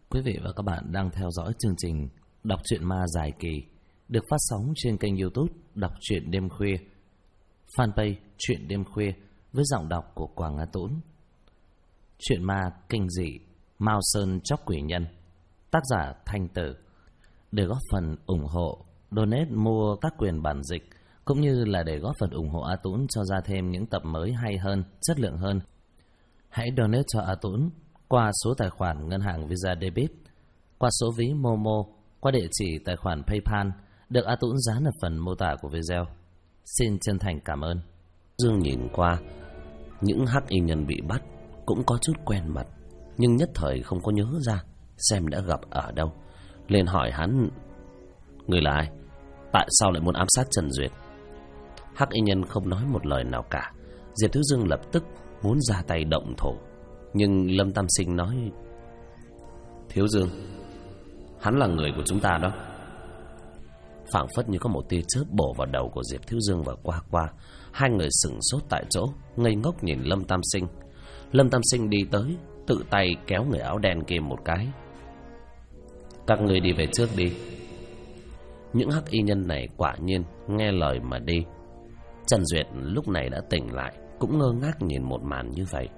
Quý vị và các bạn đang theo dõi chương trình Đọc truyện ma dài kỳ được phát sóng trên kênh YouTube Đọc truyện đêm khuya, fanpage Truyện đêm khuya với giọng đọc của Quảng Á Tũng. Truyện ma kinh dị Mao Sơn Chóc Quỷ Nhân, tác giả Thanh Tử. Để góp phần ủng hộ, donate mua các quyền bản dịch cũng như là để góp phần ủng hộ A Tũng cho ra thêm những tập mới hay hơn, chất lượng hơn, hãy donate cho A Tũng qua số tài khoản ngân hàng Visa Debit, qua số ví Momo, qua địa chỉ tài khoản PayPal được A Tũng dán ở phần mô tả của video. Xin chân thành cảm ơn. Dương nhìn qua những hắc y nhân bị bắt cũng có chút quen mặt, nhưng nhất thời không có nhớ ra xem đã gặp ở đâu. Liền hỏi hắn: người là ai? Tại sao lại muốn ám sát Trần Duyệt? Hắc y nhân không nói một lời nào cả. Diệp Thiếu Dương lập tức muốn ra tay động thủ, nhưng Lâm Tam Sinh nói: Thiếu Dương, hắn là người của chúng ta đó. Phảng phất như có một tia chớp bổ vào đầu của Diệp Thiếu Dương và Qua Qua. Hai người sững sốt tại chỗ, ngây ngốc nhìn Lâm Tam Sinh. Lâm Tam Sinh đi tới, tự tay kéo người áo đen kia một cái: các người đi về trước đi. Những hắc y nhân này quả nhiên nghe lời mà đi. Trần Duyệt lúc này đã tỉnh lại, cũng ngơ ngác nhìn một màn như vậy.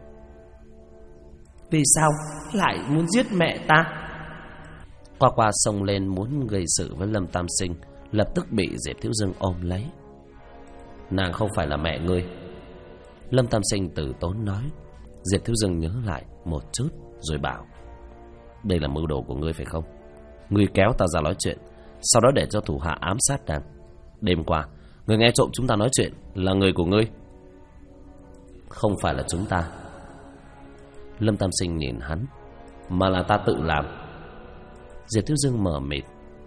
Vì sao lại muốn giết mẹ ta? Qua Qua xông lên muốn gây sự với Lâm Tam Sinh, lập tức bị Diệp Thiếu Dương ôm lấy. Nàng không phải là mẹ ngươi. Lâm Tam Sinh từ tốn nói. Diệp Thiếu Dương nhớ lại một chút rồi bảo: đây là mưu đồ của ngươi phải không? Ngươi kéo ta ra nói chuyện, sau đó để cho thủ hạ ám sát nàng. Đêm qua ngươi nghe trộm chúng ta nói chuyện là người của ngươi. Không phải là chúng ta. Lâm Tam Sinh nhìn hắn: mà là ta tự làm. Diệp Thiếu Dương mờ mịt: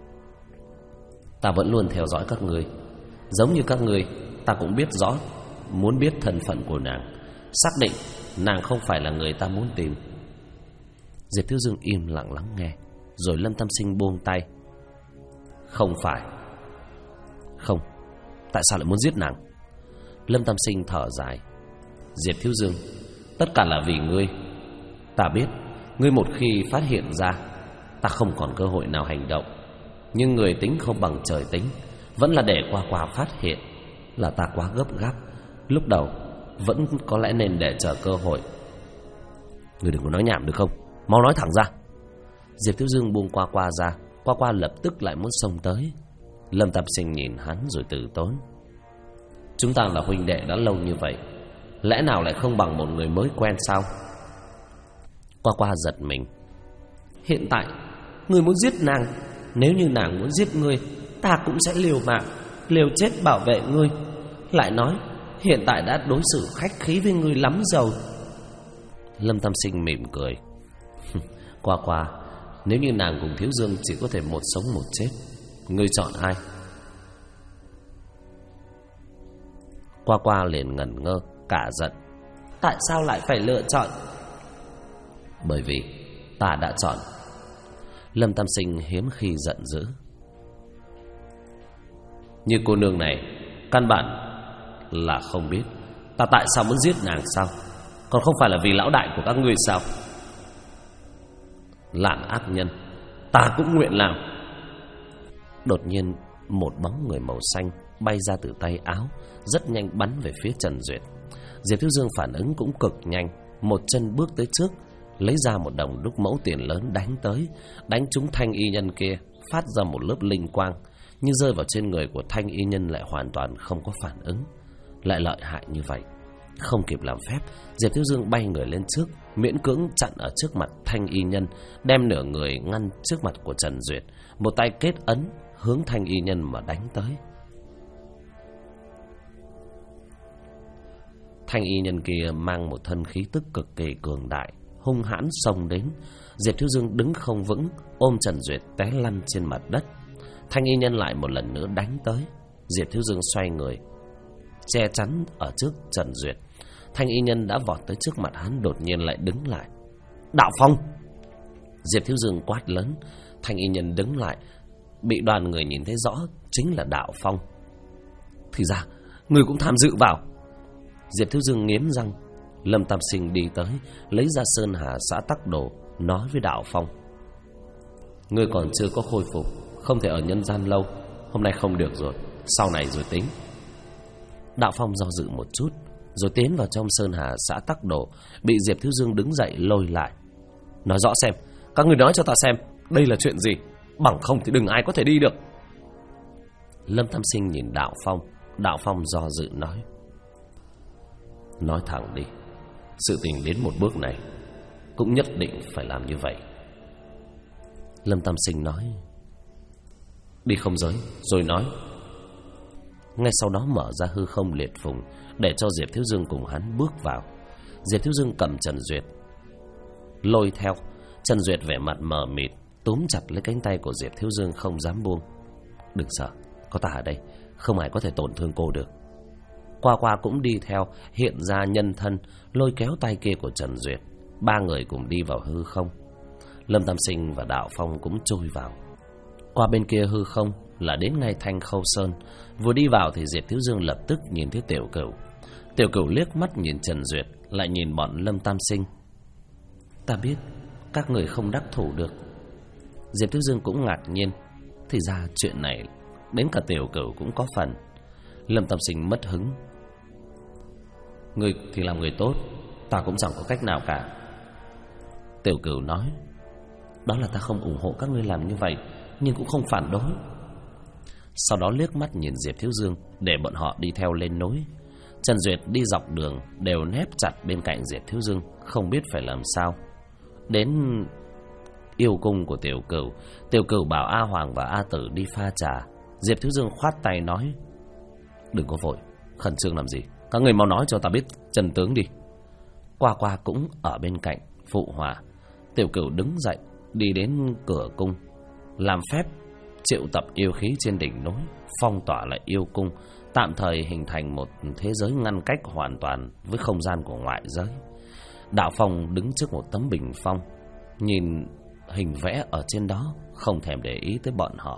ta vẫn luôn theo dõi các ngươi, giống như các ngươi, ta cũng biết rõ, muốn biết thân phận của nàng, xác định nàng không phải là người ta muốn tìm. Diệp Thiếu Dương im lặng lắng nghe, rồi Lâm Tam Sinh buông tay: không phải. Không, tại sao lại muốn giết nàng? Lâm Tam Sinh thở dài: Diệp Thiếu Dương, tất cả là vì ngươi. Ta biết ngươi một khi phát hiện ra, ta không còn cơ hội nào hành động. Nhưng người tính không bằng trời tính, vẫn là để Qua Qua phát hiện. Là ta quá gấp gáp, lúc đầu vẫn có lẽ nên để chờ cơ hội. Ngươi đừng có nói nhảm được không? Mau nói thẳng ra. Diệp Thiếu Dương buông Qua Qua ra. Qua Qua lập tức lại muốn xông tới. Lâm Tam Sinh nhìn hắn rồi từ tốn: chúng ta là huynh đệ đã lâu như vậy, lẽ nào lại không bằng một người mới quen sao? Qua Qua giật mình: hiện tại ngươi muốn giết nàng, nếu như nàng muốn giết ngươi, ta cũng sẽ liều mạng, liều chết bảo vệ ngươi. Lại nói hiện tại đã đối xử khách khí với ngươi lắm rồi. Lâm Tam Sinh mỉm cười: Qua Qua, nếu như nàng cùng Thiếu Dương chỉ có thể một sống một chết, ngươi chọn ai? Qua Qua liền ngẩn ngơ, cả giận: tại sao lại phải lựa chọn? Bởi vì ta đã chọn. Lâm Tam Sinh hiếm khi giận dữ: như cô nương này căn bản là không biết ta tại sao muốn giết nàng sao? Còn không phải là vì lão đại của các ngươi sao? Lạn ác nhân, ta cũng nguyện làm. Đột nhiên một bóng người màu xanh bay ra từ tay áo, rất nhanh bắn về phía Trần Duyệt. Diệp Thiếu Dương phản ứng cũng cực nhanh, một chân bước tới trước, lấy ra một đồng đúc mẫu tiền lớn đánh tới, đánh trúng thanh y nhân kia, phát ra một lớp linh quang, nhưng rơi vào trên người của thanh y nhân lại hoàn toàn không có phản ứng. Lại lợi hại như vậy, không kịp làm phép, Diệp Thiếu Dương bay người lên trước, miễn cưỡng chặn ở trước mặt thanh y nhân, đem nửa người ngăn trước mặt của Trần Duyệt, một tay kết ấn hướng thanh y nhân mà đánh tới. Thanh y nhân kia mang một thân khí tức cực kỳ cường đại, hung hãn xông đến. Diệp Thiếu Dương đứng không vững, ôm Trần Duyệt té lăn trên mặt đất. Thanh y nhân lại một lần nữa đánh tới. Diệp Thiếu Dương xoay người, che chắn ở trước Trần Duyệt. Thanh y nhân đã vọt tới trước mặt hắn, đột nhiên lại đứng lại: Đạo Phong! Diệp Thiếu Dương quát lớn. Thanh y nhân đứng lại, bị đoàn người nhìn thấy rõ chính là Đạo Phong. Thì ra người cũng tham dự vào. Diệp Thiếu Dương nghiến răng. Lâm Tam Sinh đi tới, lấy ra Sơn Hà xã tắc đồ, nói với Đạo Phong: Ngươi còn chưa có khôi phục, không thể ở nhân gian lâu. Hôm nay không được rồi, sau này rồi tính. Đạo Phong do dự một chút, rồi tiến vào trong sơn hà xã Tắc Đồ, bị Diệp Thiếu Dương đứng dậy lôi lại. Nói rõ xem, các người nói cho ta xem, đây là chuyện gì? Bằng không thì đừng ai có thể đi được. Lâm Tam Sinh nhìn Đạo Phong. Đạo Phong do dự nói thẳng đi, sự tình đến một bước này cũng nhất định phải làm như vậy. Lâm Tam Sinh nói, đi không giới rồi nói. Ngay sau đó mở ra hư không liệt phùng, để cho Diệp Thiếu Dương cùng hắn bước vào. Diệp Thiếu Dương cầm Trần Duyệt lôi theo. Trần Duyệt vẻ mặt mờ mịt, túm chặt lấy cánh tay của Diệp Thiếu Dương không dám buông. Đừng sợ, có ta ở đây, không ai có thể tổn thương cô được. Qua Qua cũng đi theo, hiện ra nhân thân, lôi kéo tay kia của Trần Duyệt. Ba người cùng đi vào hư không. Lâm Tam Sinh và Đạo Phong cũng trôi vào. Qua bên kia hư không là đến ngay Thanh Khâu Sơn. Vừa đi vào thì Diệp Thiếu Dương lập tức nhìn thấy Tiểu Cửu. Tiểu Cửu liếc mắt nhìn Trần Duyệt, lại nhìn bọn Lâm Tam Sinh. Ta biết các người không đắc thủ được. Diệp Thiếu Dương cũng ngạc nhiên, thì ra chuyện này đến cả Tiểu Cửu cũng có phần. Lâm Tam Sinh mất hứng. Người thì làm người tốt, ta cũng chẳng có cách nào cả. Tiểu Cửu nói, đó là ta không ủng hộ các ngươi làm như vậy, nhưng cũng không phản đối. Sau đó liếc mắt nhìn Diệp Thiếu Dương, để bọn họ đi theo lên núi. Trần Duyệt đi dọc đường đều nép chặt bên cạnh Diệp Thiếu Dương, không biết phải làm sao. Đến yêu cung của Tiểu Cửu, Tiểu Cửu bảo A Hoàng và A Tử đi pha trà. Diệp Thiếu Dương khoát tay nói, đừng có vội, khẩn trương làm gì, các người mau nói cho ta biết chân tướng đi. Qua Qua cũng ở bên cạnh phụ họa. Tiểu Cửu đứng dậy đi đến cửa cung, làm phép triệu tập yêu khí trên đỉnh núi, phong tỏa lại yêu cung, tạm thời hình thành một thế giới ngăn cách hoàn toàn với không gian của ngoại giới. Đạo Phong đứng trước một tấm bình phong, nhìn hình vẽ ở trên đó, không thèm để ý tới bọn họ.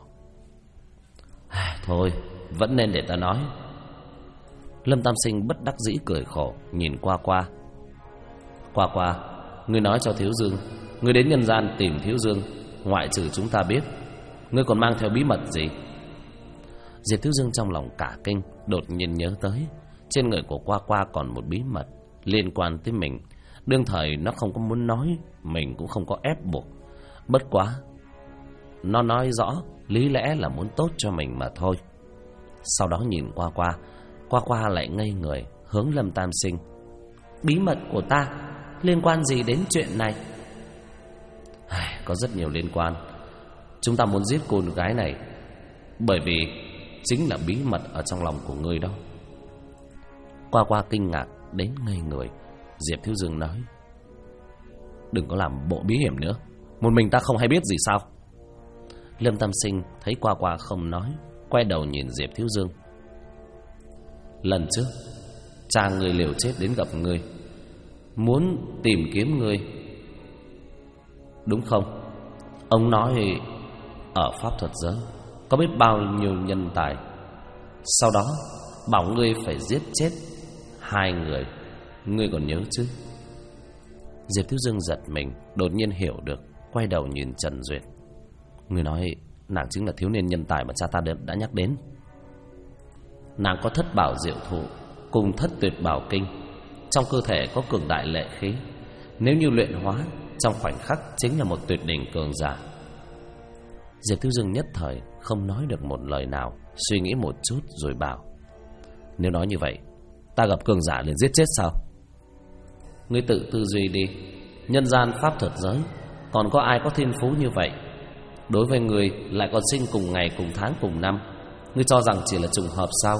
Thôi, vẫn nên để ta nói. Lâm Tam Sinh bất đắc dĩ cười khổ, nhìn Qua Qua. Qua Qua, ngươi nói cho Thiếu Dương, ngươi đến nhân gian tìm Thiếu Dương, ngoại trừ chúng ta biết, ngươi còn mang theo bí mật gì? Diệp Thiếu Dương trong lòng cả kinh, đột nhiên nhớ tới trên người của Qua Qua còn một bí mật liên quan tới mình. Đương thời nó không có muốn nói, mình cũng không có ép buộc. Bất quá nó nói rõ lý lẽ là muốn tốt cho mình mà thôi. Sau đó nhìn Qua Qua, Qua Qua lại ngây người, hướng Lâm Tam Sinh. Bí mật của ta liên quan gì đến chuyện này? Có rất nhiều liên quan. Chúng ta muốn giết cô gái này bởi vì chính là bí mật ở trong lòng của ngươi đó. Qua Qua kinh ngạc đến ngây người. Diệp Thiếu Dương nói, đừng có làm bộ bí hiểm nữa, một mình ta không hay biết gì sao? Lâm Tam Sinh thấy Qua Qua không nói, quay đầu nhìn Diệp Thiếu Dương. Lần trước cha ngươi liều chết đến gặp ngươi, muốn tìm kiếm ngươi, đúng không? Ông nói ở pháp thuật giới có biết bao nhiêu nhân tài, sau đó bảo ngươi phải giết chết 2 người, ngươi còn nhớ chứ? Diệp Thiếu Dương giật mình, đột nhiên hiểu được, quay đầu nhìn Trần Duyệt. Ngươi nói nàng chính là thiếu niên nhân tài mà cha ta đã nhắc đến. Nàng có thất bảo diệu thụ cùng thất tuyệt bảo kinh, trong cơ thể có cường đại lệ khí, nếu như luyện hóa trong khoảnh khắc chính là một tuyệt đỉnh cường giả. Diệp Thiếu Dương nhất thời không nói được một lời nào, suy nghĩ một chút rồi bảo, nếu nói như vậy, ta gặp cường giả liền giết chết sao? Ngươi tự tư duy đi, nhân gian pháp thuật giới còn có ai có thiên phú như vậy? Đối với ngươi lại còn sinh cùng ngày, cùng tháng, cùng năm, ngươi cho rằng chỉ là trùng hợp sao?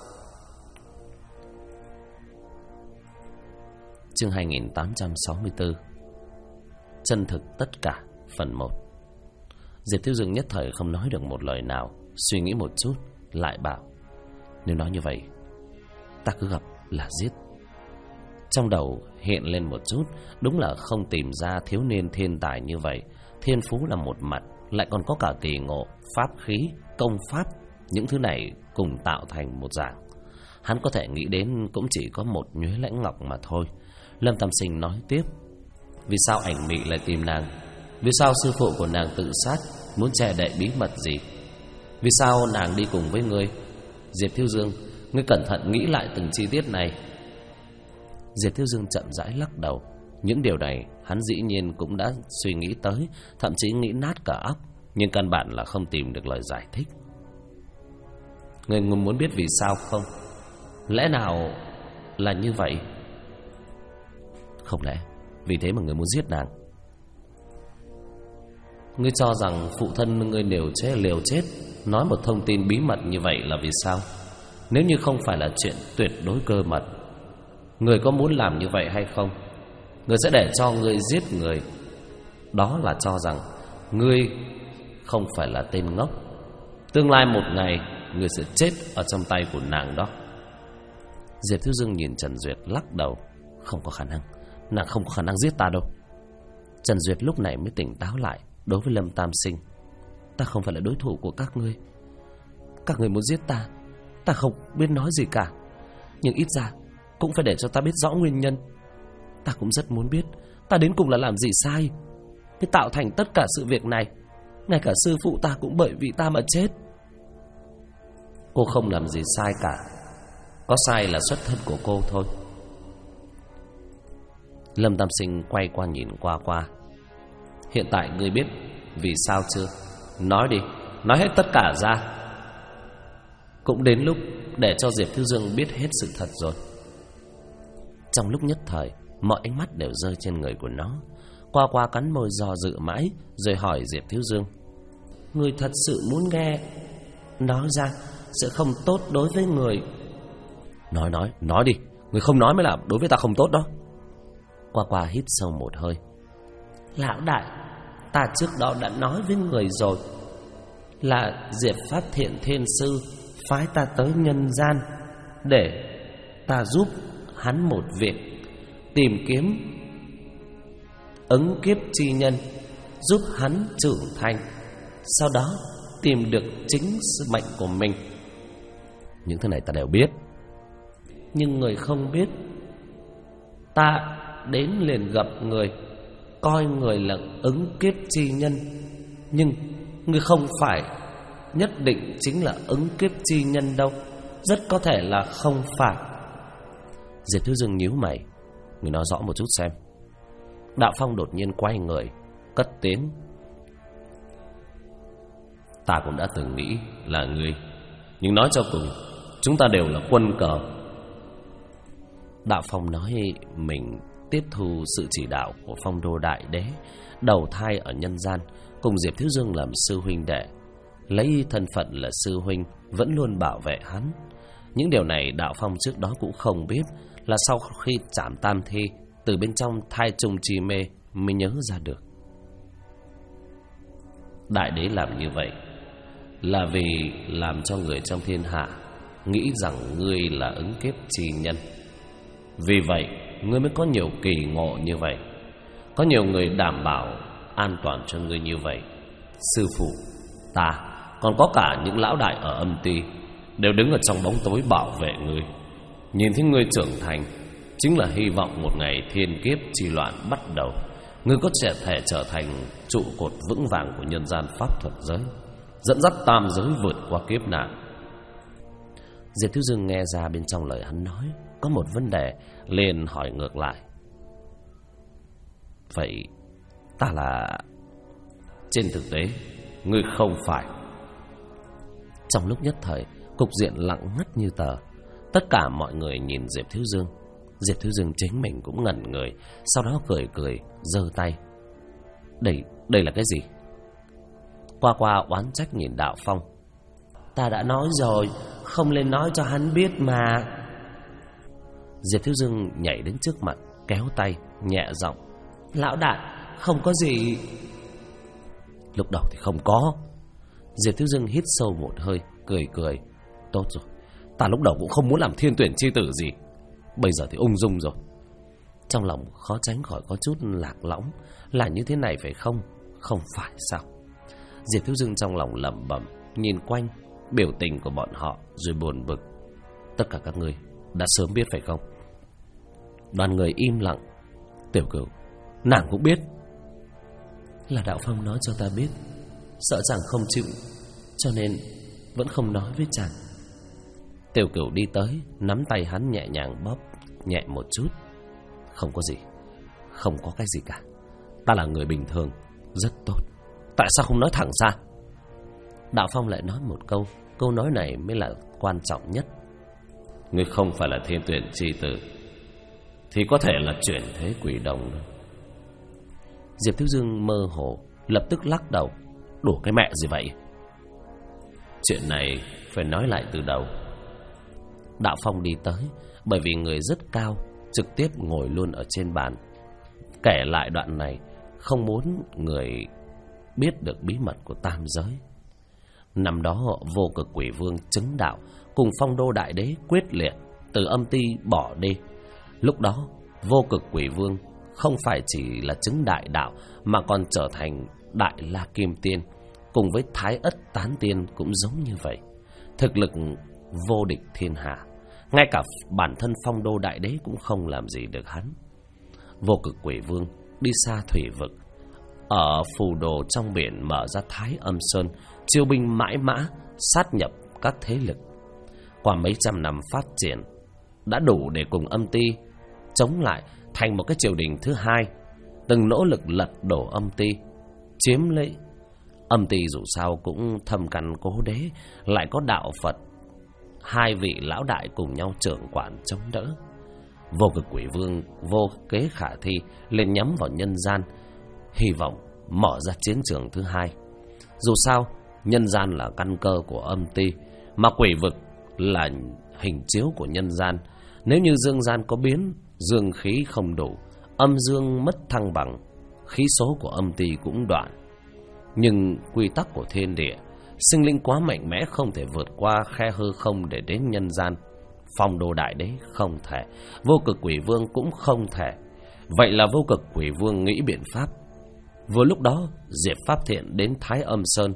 Chương 2864 Chân thực tất cả, phần 1. Diệp Thiếu Dương nhất thời không nói được một lời nào, suy nghĩ một chút lại bảo, nếu nói như vậy, ta cứ gặp là giết. Trong đầu hiện lên một chút, đúng là không tìm ra thiếu niên thiên tài như vậy. Thiên phú là một mặt, lại còn có cả kỳ ngộ, pháp khí, công pháp, những thứ này cùng tạo thành một dạng. Hắn có thể nghĩ đến cũng chỉ có một Nhuế Lãnh Ngọc mà thôi. Lâm Tam Sinh nói tiếp, vì sao Ảnh Mị lại tìm nàng? Vì sao sư phụ của nàng tự sát? muốn che đậy bí mật gì? Vì sao nàng đi cùng với ngươi? Diệp Thiếu Dương, ngươi cẩn thận nghĩ lại từng chi tiết này. Diệp Thiếu Dương chậm rãi lắc đầu. Những điều này hắn dĩ nhiên cũng đã suy nghĩ tới, thậm chí nghĩ nát cả óc, nhưng căn bản là không tìm được lời giải thích. Ngươi muốn biết vì sao không? Lẽ nào là như vậy? Không lẽ vì thế mà ngươi muốn giết nàng? Ngươi cho rằng phụ thân ngươi liều chết nói một thông tin bí mật như vậy là vì sao? Nếu như không phải là chuyện tuyệt đối cơ mật, ngươi có muốn làm như vậy hay không? Ngươi sẽ để cho ngươi giết người, đó là cho rằng ngươi không phải là tên ngốc. Tương lai một ngày ngươi sẽ chết ở trong tay của nàng đó. Diệp Thiếu Dương nhìn Trần Duyệt lắc đầu. Không có khả năng, nàng không có khả năng giết ta đâu. Trần Duyệt lúc này mới tỉnh táo lại. Đối với Lâm Tam Sinh, ta không phải là đối thủ của các ngươi. Các ngươi muốn giết ta, ta không biết nói gì cả. Nhưng ít ra cũng phải để cho ta biết rõ nguyên nhân. Ta cũng rất muốn biết ta đến cùng là làm gì sai mới tạo thành tất cả sự việc này. Ngay cả sư phụ ta cũng bởi vì ta mà chết. Cô không làm gì sai cả. Có sai là xuất thân của cô thôi. Lâm Tam Sinh quay qua nhìn Qua Qua. Hiện tại ngươi biết vì sao chưa? Nói đi, nói hết tất cả ra. Cũng đến lúc để cho Diệp Thiếu Dương biết hết sự thật rồi. Trong lúc nhất thời, mọi ánh mắt đều rơi trên người của nó. Qua Qua cắn môi do dự mãi, rồi hỏi Diệp Thiếu Dương: Ngươi thật sự muốn nghe? Nói ra sẽ không tốt đối với người. Nói đi. Ngươi không nói mới là đối với ta không tốt đó. Qua Qua hít sâu một hơi. Lão đại, ta trước đó đã nói với người rồi, là Diệp Phát Thiện Thiên Sư phái ta tới nhân gian để ta giúp hắn một việc, tìm kiếm ứng kiếp chi nhân, giúp hắn trưởng thành, sau đó tìm được chính sứ mệnh của mình. Những thứ này ta đều biết. Nhưng người không biết. Ta đến liền gặp người, coi người là ứng kiếp chi nhân, nhưng người không phải nhất định chính là ứng kiếp chi nhân đâu. Rất có thể là không phải. Diệp Thiếu Dương nhíu mày. Người nói rõ một chút xem. Đạo Phong đột nhiên quay người, cất tiếng: Ta cũng đã từng nghĩ là ngươi, nhưng nói cho cùng chúng ta đều là quân cờ. Đạo Phong nói mình tiếp thu sự chỉ đạo của Phong Đô Đại Đế, đầu thai ở nhân gian, cùng Diệp Thiếu Dương làm sư huynh đệ, lấy thân phận là sư huynh, vẫn luôn bảo vệ hắn. Những điều này Đạo Phong trước đó cũng không biết, là sau khi trảm tam thi, từ bên trong thai trùng trì mê mới nhớ ra được. Đại Đế làm như vậy là vì làm cho người trong thiên hạ nghĩ rằng ngươi là ứng kiếp chi nhân. Vì vậy ngươi mới có nhiều kỳ ngộ như vậy, có nhiều người đảm bảo an toàn cho ngươi như vậy. Sư phụ ta, còn có cả những lão đại ở âm ty, đều đứng ở trong bóng tối bảo vệ ngươi. Nhìn thấy ngươi trưởng thành, chính là hy vọng một ngày thiên kiếp chi loạn bắt đầu, ngươi có thể trở thành trụ cột vững vàng của nhân gian pháp thuật giới, dẫn dắt tam giới vượt qua kiếp nạn. Diệp Thiếu Dương nghe ra bên trong lời hắn nói có một vấn đề, liền hỏi ngược lại: Vậy ta là... Trên thực tế ngươi không phải. Trong lúc nhất thời, cục diện lặng ngắt như tờ. Tất cả mọi người nhìn Diệp Thiếu Dương. Diệp Thiếu Dương chính mình cũng ngẩn người, sau đó cười giơ tay: Đây là cái gì? Qua Qua oán trách nhìn Đạo Phong: Ta đã nói rồi, không nên nói cho hắn biết mà. Diệp Thiếu Dương nhảy đến trước mặt, kéo tay, nhẹ giọng: Lão đại, không có gì. Lúc đầu thì không có. Diệp Thiếu Dương hít sâu một hơi, cười: Tốt rồi, ta lúc đầu cũng không muốn làm thiên tuyển chi tử gì, bây giờ thì ung dung rồi. Trong lòng khó tránh khỏi có chút lạc lõng. Là như thế này phải không? Không phải sao? Diệp Thiếu Dương trong lòng lẩm bẩm, nhìn quanh biểu tình của bọn họ rồi buồn bực: Tất cả các ngươi đã sớm biết phải không? Đoàn người im lặng. Tiểu Cửu, nàng cũng biết. Là Đạo Phong nói cho ta biết. sợ chàng không chịu, cho nên vẫn không nói với chàng. Tiêu Cửu đi tới, nắm tay hắn nhẹ nhàng bóp nhẹ một chút. Không có gì, không có cái gì cả. Ta là người bình thường, rất tốt. Tại sao không nói thẳng ra? Đạo Phong lại nói một câu. Câu nói này mới là quan trọng nhất. Ngươi không phải là Thiên Tuyển chi tử, thì có thể là chuyển thế quỷ đồng. Diệp Thiếu Dương mơ hồ, lập tức lắc đầu. Đủ cái mẹ gì vậy? Chuyện này phải nói lại từ đầu. Đạo Phong đi tới, bởi vì người rất cao, trực tiếp ngồi luôn ở trên bàn, kể lại đoạn này, không muốn người biết được bí mật của tam giới. Năm đó Vô Cực Quỷ Vương chứng đạo, cùng Phong Đô Đại Đế quyết liệt từ âm ti bỏ đi. Lúc đó Vô Cực Quỷ Vương không phải chỉ là chứng đại đạo, mà còn trở thành Đại La Kim Tiên, cùng với Thái Ất Tán Tiên cũng giống như vậy, thực lực vô địch thiên hạ. Ngay cả bản thân Phong Đô Đại Đế cũng không làm gì được hắn. Vô Cực Quỷ Vương đi xa thủy vực, ở phù đồ trong biển mở ra Thái Âm Sơn, chiêu binh mãi mã, sát nhập các thế lực. Qua mấy trăm năm phát triển, đã đủ để cùng âm ti chống lại, thành một cái triều đình thứ hai, từng nỗ lực lật đổ âm ti, chiếm lấy. Âm ti dù sao cũng thâm căn cố đế, lại có đạo Phật, hai vị lão đại cùng nhau trưởng quản chống đỡ. Vô Cực Quỷ Vương vô kế khả thi lên nhắm vào nhân gian, hy vọng mở ra chiến trường thứ hai. Dù sao nhân gian là căn cơ của âm ti, mà quỷ vực là hình chiếu của nhân gian. Nếu như dương gian có biến, dương khí không đủ, âm dương mất thăng bằng, khí số của âm ti cũng đoạn. Nhưng quy tắc của thiên địa, sinh linh quá mạnh mẽ không thể vượt qua khe hư không để đến nhân gian. Phong Đô Đại Đế không thể, Vô Cực Quỷ Vương cũng không thể. Vậy là Vô Cực Quỷ Vương nghĩ biện pháp. Vừa lúc đó Diệp Pháp Thiện đến Thái Âm Sơn.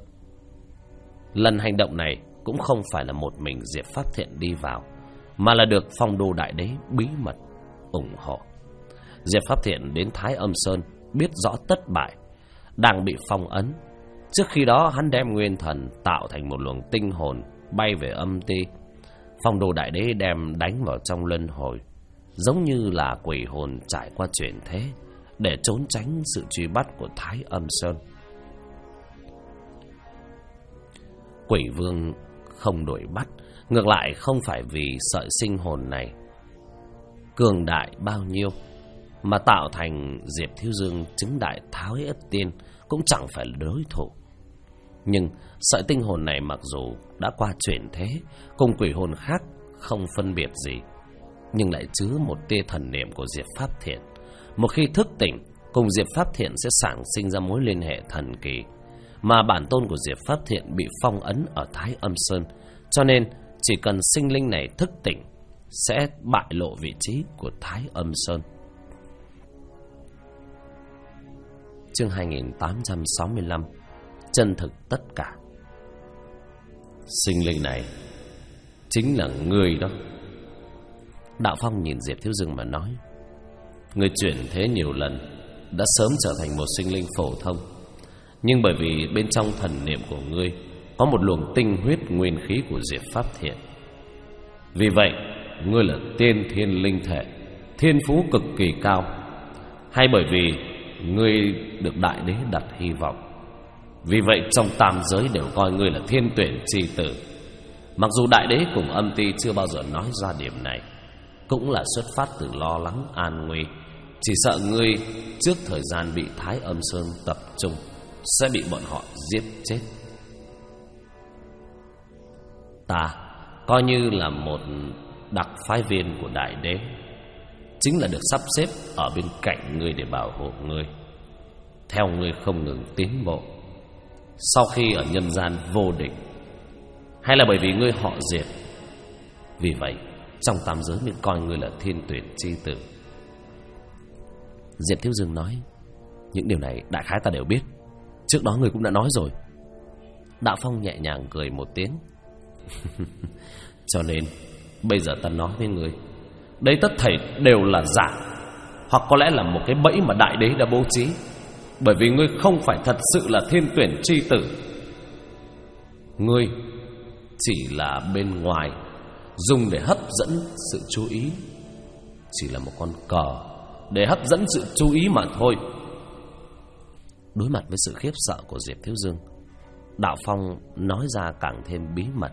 Lần hành động này cũng không phải là một mình Diệp Pháp Thiện đi vào, mà là được Phong Đô Đại Đế bí mật ủng hộ. Diệp Pháp Thiện đến Thái Âm Sơn, biết rõ tất bại, đang bị phong ấn. Trước khi đó hắn đem nguyên thần tạo thành một luồng tinh hồn bay về âm ti. Phong Đô Đại Đế đem đánh vào trong luân hồi, giống như là quỷ hồn trải qua chuyển thế, để trốn tránh sự truy bắt của Thái Âm Sơn. Quỷ Vương không đuổi bắt, ngược lại không phải vì sợi sinh hồn này cường đại bao nhiêu, mà tạo thành Diệp Thiếu Dương chứng đại Thái Ất Tiên cũng chẳng phải là đối thủ. Nhưng sợi tinh hồn này mặc dù đã qua chuyển thế, cùng quỷ hồn khác không phân biệt gì, nhưng lại chứa một tia thần niệm của Diệp Pháp Thiện. Một khi thức tỉnh, cùng Diệp Pháp Thiện sẽ sản sinh ra mối liên hệ thần kỳ. Mà bản tôn của Diệp Pháp Thiện bị phong ấn ở Thái Âm Sơn, cho nên chỉ cần sinh linh này thức tỉnh, sẽ bại lộ vị trí của Thái Âm Sơn. Chương 2865. Chân thực tất cả. Sinh linh này chính là ngươi đó. Đạo Phong nhìn Diệp Thiếu Dương mà nói: Ngươi chuyển thế nhiều lần, đã sớm trở thành một sinh linh phổ thông, nhưng bởi vì bên trong thần niệm của ngươi có một luồng tinh huyết nguyên khí của Diệp Pháp Thiện, vì vậy ngươi là tiên thiên linh thể, thiên phú cực kỳ cao, hay bởi vì ngươi được Đại Đế đặt hy vọng, vì vậy trong tam giới đều coi ngươi là thiên tuyển chi tử. Mặc dù Đại Đế cùng âm ti chưa bao giờ nói ra điểm này, cũng là xuất phát từ lo lắng an nguy, chỉ sợ ngươi trước thời gian bị Thái Âm Sơn tập trung sẽ bị bọn họ giết chết. Ta coi như là một đặc phái viên của Đại Đế, chính là được sắp xếp ở bên cạnh ngươi để bảo hộ ngươi, theo ngươi không ngừng tiến bộ. Sau khi ở nhân gian vô địch, hay là bởi vì ngươi họ Diệp, vì vậy trong tam giới mới coi ngươi là thiên tuyển chi tử. Diệp Thiếu Dương nói: Những điều này đại khái ta đều biết, trước đó ngươi cũng đã nói rồi. Đạo Phong nhẹ nhàng cười một tiếng. Cho nên bây giờ ta nói với ngươi, đây tất thảy đều là giả, hoặc có lẽ là một cái bẫy mà Đại Đế đã bố trí, bởi vì ngươi không phải thật sự là thiên tuyển chi tử, Ngươi chỉ là bên ngoài, dùng để hấp dẫn sự chú ý, chỉ là một con cờ để hấp dẫn sự chú ý mà thôi. Đối mặt với sự khiếp sợ của Diệp Thiếu Dương, Đạo Phong nói ra càng thêm bí mật.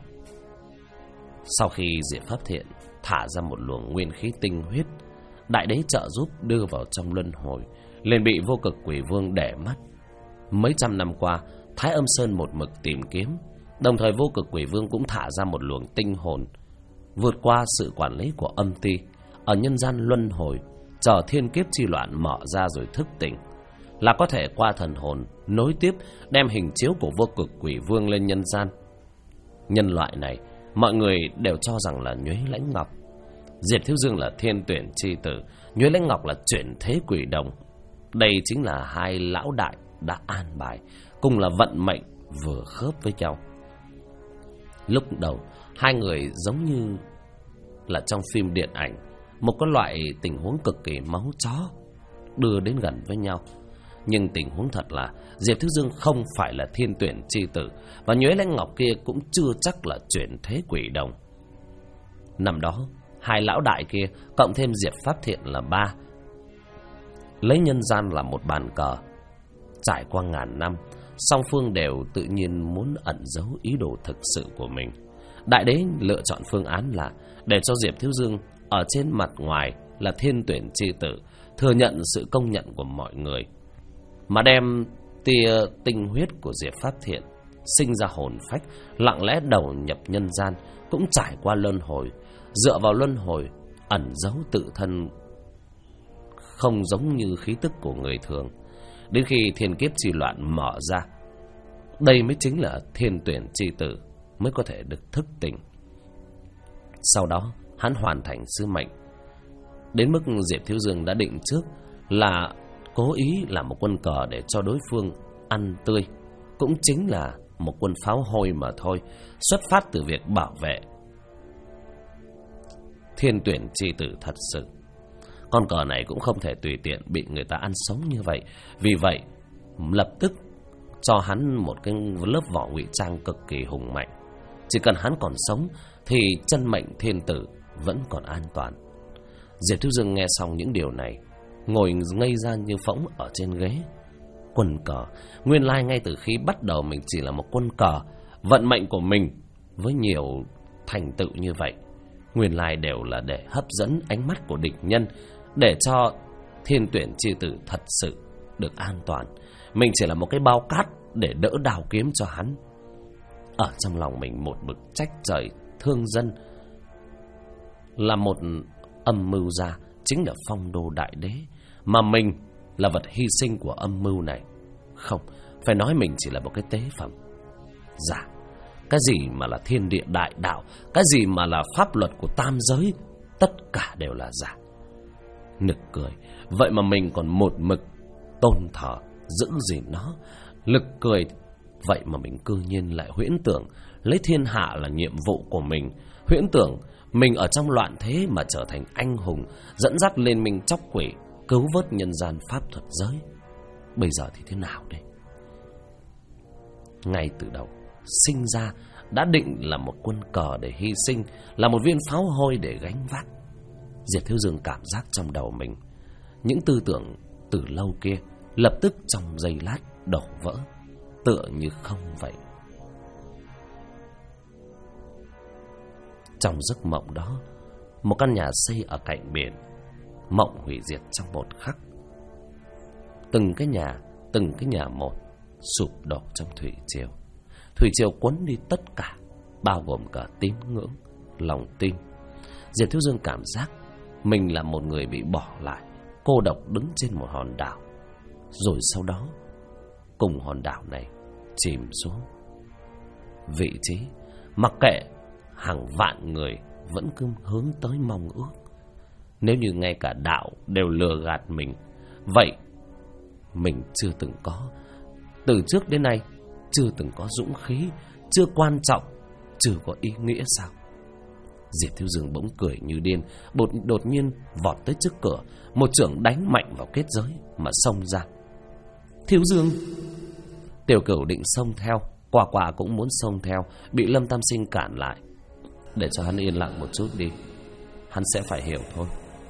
Sau khi Diệp Pháp Thiện thả ra một luồng nguyên khí tinh huyết, Đại Đế trợ giúp đưa vào trong luân hồi, liền bị Vô Cực Quỷ Vương để mắt. Mấy trăm năm qua, Thái Âm Sơn một mực tìm kiếm, đồng thời Vô Cực Quỷ Vương cũng thả ra một luồng tinh hồn, vượt qua sự quản lý của âm ti, ở nhân gian luân hồi, chờ thiên kiếp chi loạn mở ra rồi thức tỉnh, là có thể qua thần hồn nối tiếp đem hình chiếu của Vô Cực Quỷ Vương lên nhân gian. Nhân loại này, mọi người đều cho rằng là Nhuế Lãnh Ngọc. Diệp Thiếu Dương là thiên tuyển chi tử, Nhuế Lãnh Ngọc là chuyển thế quỷ đồng. Đây chính là hai lão đại đã an bài, cùng là vận mệnh vừa khớp với nhau. Lúc đầu, hai người giống như là trong phim điện ảnh, một cái loại tình huống cực kỳ máu chó đưa đến gần với nhau. Nhưng tình huống thật là Diệp Thiếu Dương không phải là thiên tuyển chi tử, và Nhuế Lãnh Ngọc kia cũng chưa chắc là chuyển thế quỷ đồng. Năm đó, hai lão đại kia cộng thêm Diệp Pháp Thiện là 3, lấy nhân gian là một bàn cờ. Trải qua ngàn năm, song phương đều tự nhiên muốn ẩn giấu ý đồ thực sự của mình. Đại Đế lựa chọn phương án là để cho Diệp Thiếu Dương ở trên mặt ngoài là thiên tuyển chi tử, thừa nhận sự công nhận của mọi người, mà đem tia tinh huyết của Diệp Pháp Thiện sinh ra hồn phách, lặng lẽ đầu nhập nhân gian, cũng trải qua luân hồi, dựa vào luân hồi ẩn giấu tự thân, không giống như khí tức của người thường. Đến khi thiên kiếp chi loạn mở ra, đây mới chính là thiên tuyển chi tử mới có thể được thức tỉnh. Sau đó hắn hoàn thành sứ mệnh, đến mức Diệp Thiếu Dương đã định trước là cố ý là một quân cờ để cho đối phương ăn tươi, cũng chính là một quân pháo hôi mà thôi, xuất phát từ việc bảo vệ thiên tuyển chi tử thật sự. Con cờ này cũng không thể tùy tiện bị người ta ăn sống như vậy, vì vậy lập tức cho hắn một cái lớp vỏ ngụy trang cực kỳ hùng mạnh. Chỉ cần hắn còn sống thì chân mệnh thiên tử vẫn còn an toàn. Diệp Thiếu Dương nghe xong những điều này, ngồi ngây ra như phỗng ở trên ghế. Quân cờ, nguyên lai ngay từ khi bắt đầu mình chỉ là một quân cờ, vận mệnh của mình với nhiều thành tựu như vậy, nguyên lai đều là để hấp dẫn ánh mắt của địch nhân, để cho thiên tuyển chi tử thật sự được an toàn. Mình chỉ là một cái bao cát để đỡ đào kiếm cho hắn. Ở trong lòng mình một bực trách trời thương dân, là một âm mưu gia, chính là Phong Đô Đại Đế, mà mình là vật hy sinh của âm mưu này. Không, phải nói mình chỉ là một cái tế phẩm. Dạ, cái gì mà là thiên địa đại đạo, cái gì mà là pháp luật của tam giới, tất cả đều là giả. Nực cười, vậy mà mình còn một mực tôn thờ giữ gìn nó. Lực cười, vậy mà mình cư nhiên lại huyễn tưởng lấy thiên hạ là nhiệm vụ của mình, huyễn tưởng mình ở trong loạn thế mà trở thành anh hùng, dẫn dắt liên minh chóc quỷ, cứu vớt nhân gian pháp thuật giới. Bây giờ thì thế nào đây? Ngay từ đầu sinh ra đã định là một quân cờ để hy sinh, là một viên pháo hôi để gánh vác. Diệp Thiếu Dương cảm giác trong đầu mình, những tư tưởng từ lâu kia lập tức trong giây lát đổ vỡ, tựa như không vậy. Trong giấc mộng đó, một căn nhà xây ở cạnh biển, mộng hủy diệt trong một khắc. Từng cái nhà một sụp đổ trong thủy triều. Thủy triều cuốn đi tất cả, bao gồm cả tín ngưỡng, lòng tin. Diệp Thiếu Dương cảm giác mình là một người bị bỏ lại, cô độc đứng trên một hòn đảo. Rồi sau đó, cùng hòn đảo này chìm xuống. Vị trí, mặc kệ hàng vạn người vẫn cứ hướng tới mong ước. Nếu như ngay cả đạo đều lừa gạt mình, vậy mình chưa từng có, từ trước đến nay chưa từng có dũng khí, chưa quan trọng, chưa có ý nghĩa sao? Diệp Thiếu Dương bỗng cười như điên, đột nhiên vọt tới trước cửa, một chưởng đánh mạnh vào kết giới mà xông ra. Thiếu Dương! Tiểu Cửu định xông theo, Quả Quả cũng muốn xông theo, bị Lâm Tam Sinh cản lại. Để cho hắn yên lặng một chút đi, hắn sẽ phải hiểu thôi.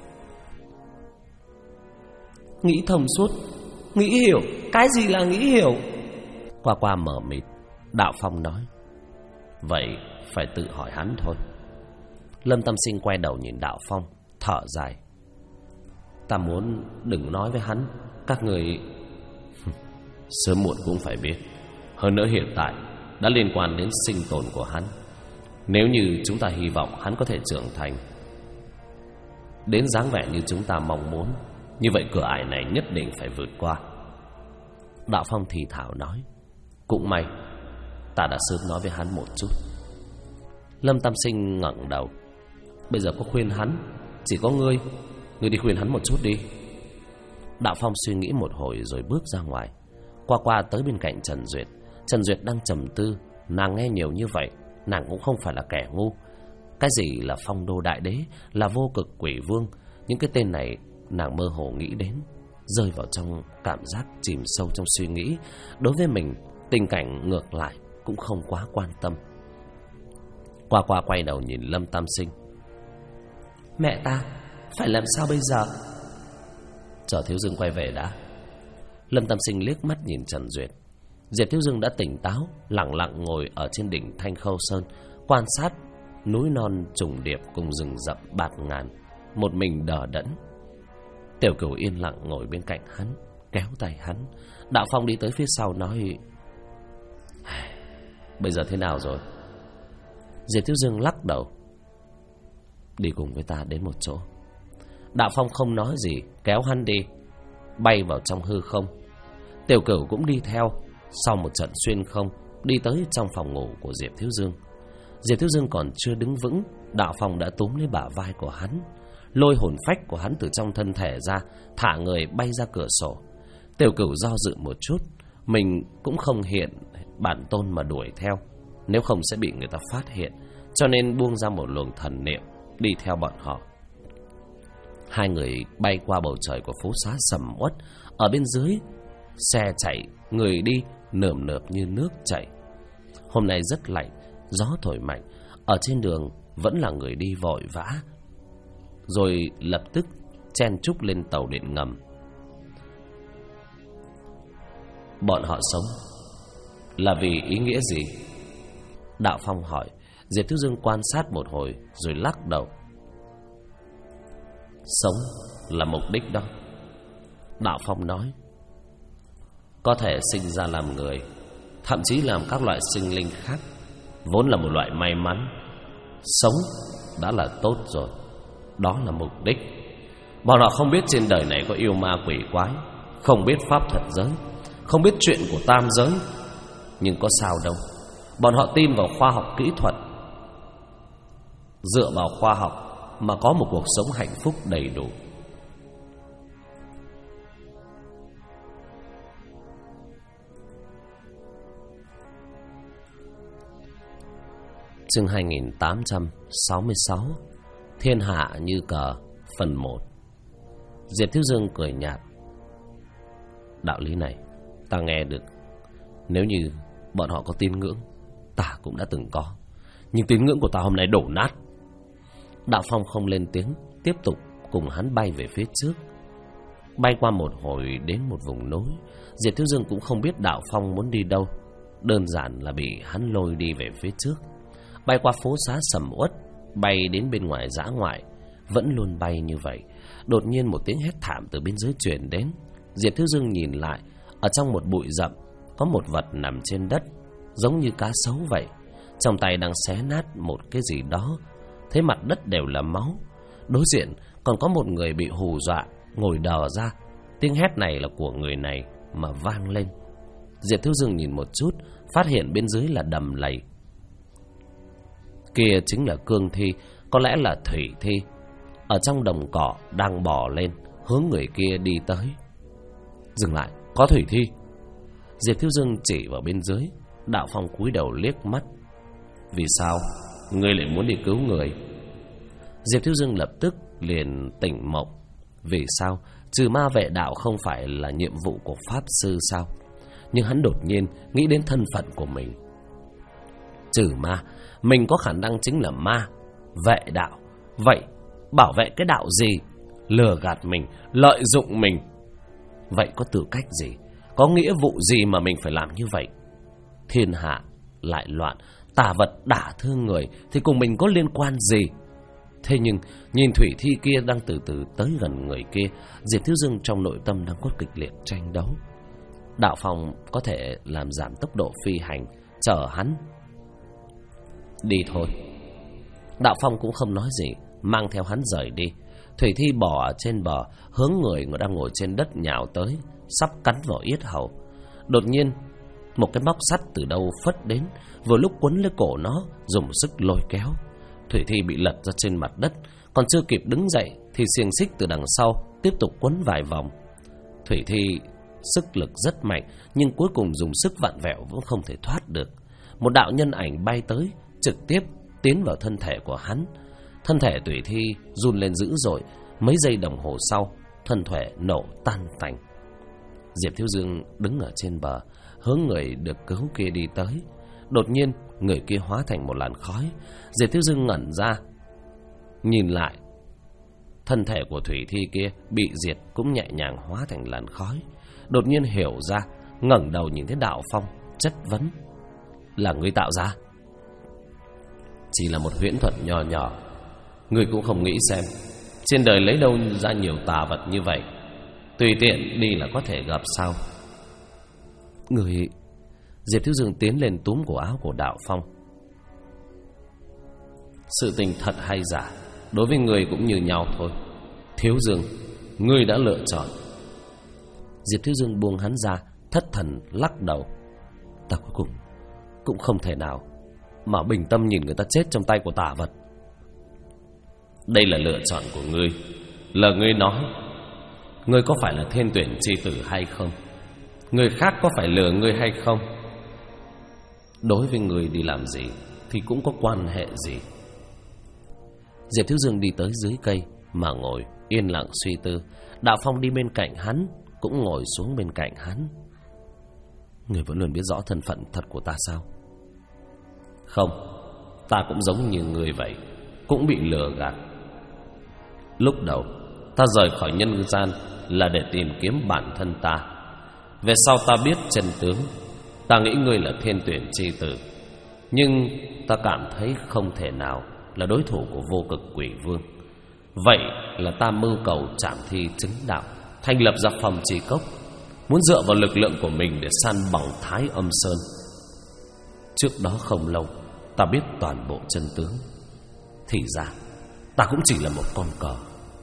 Nghĩ thông suốt, nghĩ hiểu. Cái gì là nghĩ hiểu? Quả Quả mở mịt. Đạo Phong nói: vậy phải tự hỏi hắn thôi. Lâm Tam Sinh quay đầu nhìn Đạo Phong, thở dài: ta muốn đừng nói với hắn. Các người sớm muộn cũng phải biết. Hơn nữa hiện tại đã liên quan đến sinh tồn của hắn. Nếu như chúng ta hy vọng hắn có thể trưởng thành đến dáng vẻ như chúng ta mong muốn, như vậy cửa ải này nhất định phải vượt qua. Đạo Phong thì thào nói: cũng may ta đã sớm nói với hắn một chút. Lâm Tam Sinh ngẩng đầu: bây giờ có khuyên hắn, chỉ có ngươi đi khuyên hắn một chút đi. Đạo Phong suy nghĩ một hồi rồi bước ra ngoài. Qua tới bên cạnh Trần Duyệt. Trần Duyệt đang trầm tư. Nàng nghe nhiều như vậy, nàng cũng không phải là kẻ ngu. Cái gì là Phong Đô Đại Đế, là Vô Cực Quỷ Vương, những cái tên này nàng mơ hồ nghĩ đến, rơi vào trong cảm giác chìm sâu trong suy nghĩ. Đối với mình, tình cảnh ngược lại cũng không quá quan tâm. Qua quay đầu nhìn Lâm Tam Sinh: mẹ ta phải làm sao bây giờ? Chờ Thiếu Dương quay về đã. Lâm Tam Sinh liếc mắt nhìn Trần Duyệt. Diệp Thiếu Dương đã tỉnh táo, lặng lặng ngồi ở trên đỉnh Thanh Khâu Sơn, quan sát núi non trùng điệp cùng rừng rậm bạt ngàn, một mình đờ đẫn. Tiểu Cửu yên lặng ngồi bên cạnh hắn, kéo tay hắn. Đạo Phong đi tới phía sau nói: bây giờ thế nào rồi? Diệp Thiếu Dương lắc đầu: đi cùng với ta đến một chỗ. Đạo Phong không nói gì, kéo hắn đi, bay vào trong hư không. Tiểu Cửu cũng đi theo. Sau một trận xuyên không, đi tới trong phòng ngủ của Diệp Thiếu Dương. Diệp Thiếu Dương còn chưa đứng vững, Đạo Phong đã túm lấy bả vai của hắn, lôi hồn phách của hắn từ trong thân thể ra, thả người bay ra cửa sổ. Tiểu Cửu do dự một chút, mình cũng không hiện bản tôn mà đuổi theo, nếu không sẽ bị người ta phát hiện, cho nên buông ra một luồng thần niệm đi theo bọn họ. Hai người bay qua bầu trời của phố xá sầm uất. Ở bên dưới, xe chạy, người đi nườm nượp như nước chảy. Hôm nay rất lạnh, gió thổi mạnh. Ở trên đường vẫn là người đi vội vã, rồi lập tức chen chúc lên tàu điện ngầm. Bọn họ sống là vì ý nghĩa gì? Đạo Phong hỏi. Diệp Thiếu Dương quan sát một hồi rồi lắc đầu: sống là mục đích đó. Đạo Phong nói: có thể sinh ra làm người, thậm chí làm các loại sinh linh khác, vốn là một loại may mắn. Sống đã là tốt rồi, đó là mục đích. Bọn họ không biết trên đời này có yêu ma quỷ quái, không biết pháp thuật giới, không biết chuyện của tam giới. Nhưng có sao đâu, bọn họ tin vào khoa học kỹ thuật, dựa vào khoa học mà có một cuộc sống hạnh phúc đầy đủ. Chương 2866 Thiên hạ như cờ, phần 1. Diệp Thiếu Dương cười nhạt: đạo lý này ta nghe được. Nếu như bọn họ có tín ngưỡng, ta cũng đã từng có, nhưng tín ngưỡng của ta hôm nay đổ nát. Đạo Phong không lên tiếng, tiếp tục cùng hắn bay về phía trước. Bay qua một hồi đến một vùng núi. Diệp Thiếu Dương cũng không biết Đạo Phong muốn đi đâu, đơn giản là bị hắn lôi đi về phía trước. Bay qua phố xá sầm uất, bay đến bên ngoài dã ngoại. Vẫn luôn bay như vậy, đột nhiên một tiếng hét thảm từ bên dưới truyền đến. Diệp Thiếu Dương nhìn lại, ở trong một bụi rậm có một vật nằm trên đất, giống như cá sấu vậy, trong tay đang xé nát một cái gì đó. Thế mặt đất đều là máu. Đối diện còn có một người bị hù dọa ngồi đờ ra. Tiếng hét này là của người này mà vang lên. Diệp Thiếu Dương nhìn một chút, phát hiện bên dưới là đầm lầy. Kia chính là cương thi, có lẽ là thủy thi. Ở trong đồng cỏ đang bò lên, hướng người kia đi tới. Dừng lại, có thủy thi. Diệp Thiếu Dương chỉ vào bên dưới. Đạo Phong cúi đầu liếc mắt. Vì sao ngươi lại muốn đi cứu người? Diệp Thiếu Dương lập tức liền tỉnh mộng. Vì sao? Trừ ma vệ đạo không phải là nhiệm vụ của pháp sư sao? Nhưng hắn đột nhiên nghĩ đến thân phận của mình. trừ ma, mình có khả năng chính là ma, vệ đạo. Vậy bảo vệ cái đạo gì? Lừa gạt mình, lợi dụng mình. Vậy có tư cách gì? Có nghĩa vụ gì mà mình phải làm như vậy? Thiên hạ lại loạn, tà vật đả thương người thì cùng mình có liên quan gì? Thế nhưng nhìn thủy thi kia đang từ từ tới gần người kia, Diệp Thiếu Dương trong nội tâm đang có kịch liệt tranh đấu. Đạo Phong có thể làm giảm tốc độ phi hành, chở hắn đi thôi. Đạo Phong cũng không nói gì, mang theo hắn rời đi. Thủy thi bò ở trên bờ, hướng người đang ngồi trên đất nhào tới, sắp cắn vào yết hầu. Đột nhiên một cái móc sắt từ đâu phất đến, vừa lúc quấn lấy cổ nó, dùng sức lôi kéo. Thủy thi bị lật ra trên mặt đất, còn chưa kịp đứng dậy thì xiềng xích từ đằng sau tiếp tục quấn vài vòng. Thủy thi sức lực rất mạnh, nhưng cuối cùng dùng sức vặn vẹo vẫn không thể thoát được. Một đạo nhân ảnh bay tới, trực tiếp tiến vào thân thể của hắn. Thân thể Thủy thi run lên dữ dội. Mấy giây đồng hồ sau, thân thể nổ tan tành. Diệp Thiếu Dương đứng ở trên bờ, hướng người được cứu kia đi tới. Đột nhiên người kia hóa thành một làn khói. Diệp Thiếu Dương ngẩn ra, nhìn lại, thân thể của thủy thi kia bị diệt cũng nhẹ nhàng hóa thành làn khói. Đột nhiên hiểu ra, ngẩng đầu nhìn thấy Đạo Phong, chất vấn: là ngươi tạo ra? Chỉ là một huyễn thuật nhỏ nhỏ, ngươi cũng không nghĩ xem trên đời lấy đâu ra nhiều tà vật như vậy, tùy tiện đi là có thể gặp sao? Người... Diệp Thiếu Dương tiến lên túm cổ áo của Đạo Phong. Sự tình thật hay giả, đối với người cũng như nhau thôi. Thiếu Dương, ngươi đã lựa chọn. Diệp Thiếu Dương buông hắn ra, thất thần lắc đầu. Ta cuối cùng cũng không thể nào mà bình tâm nhìn người ta chết trong tay của tà vật. Đây là lựa chọn của ngươi, là ngươi nói. Ngươi có phải là thiên tuyển chi tử hay không? Người khác có phải lừa ngươi hay không? Đối với người đi làm gì thì cũng có quan hệ gì? Diệp Thiếu Dương đi tới dưới cây mà ngồi yên lặng suy tư. Đạo Phong đi bên cạnh hắn, cũng ngồi xuống bên cạnh hắn. Người vẫn luôn biết rõ thân phận thật của ta sao? Không, ta cũng giống như người vậy, cũng bị lừa gạt. Lúc đầu ta rời khỏi nhân gian là để tìm kiếm bản thân ta. Về sau ta biết chân tướng, ta nghĩ ngươi là thiên tuyển chi tử, nhưng ta cảm thấy không thể nào là đối thủ của vô cực quỷ vương. Vậy là ta mưu cầu trảm thi chứng đạo, thành lập ra Phong Chi Cốc, muốn dựa vào lực lượng của mình để san bằng Thái Âm Sơn. Trước đó không lâu, ta biết toàn bộ chân tướng. Thì ra ta cũng chỉ là một con cờ.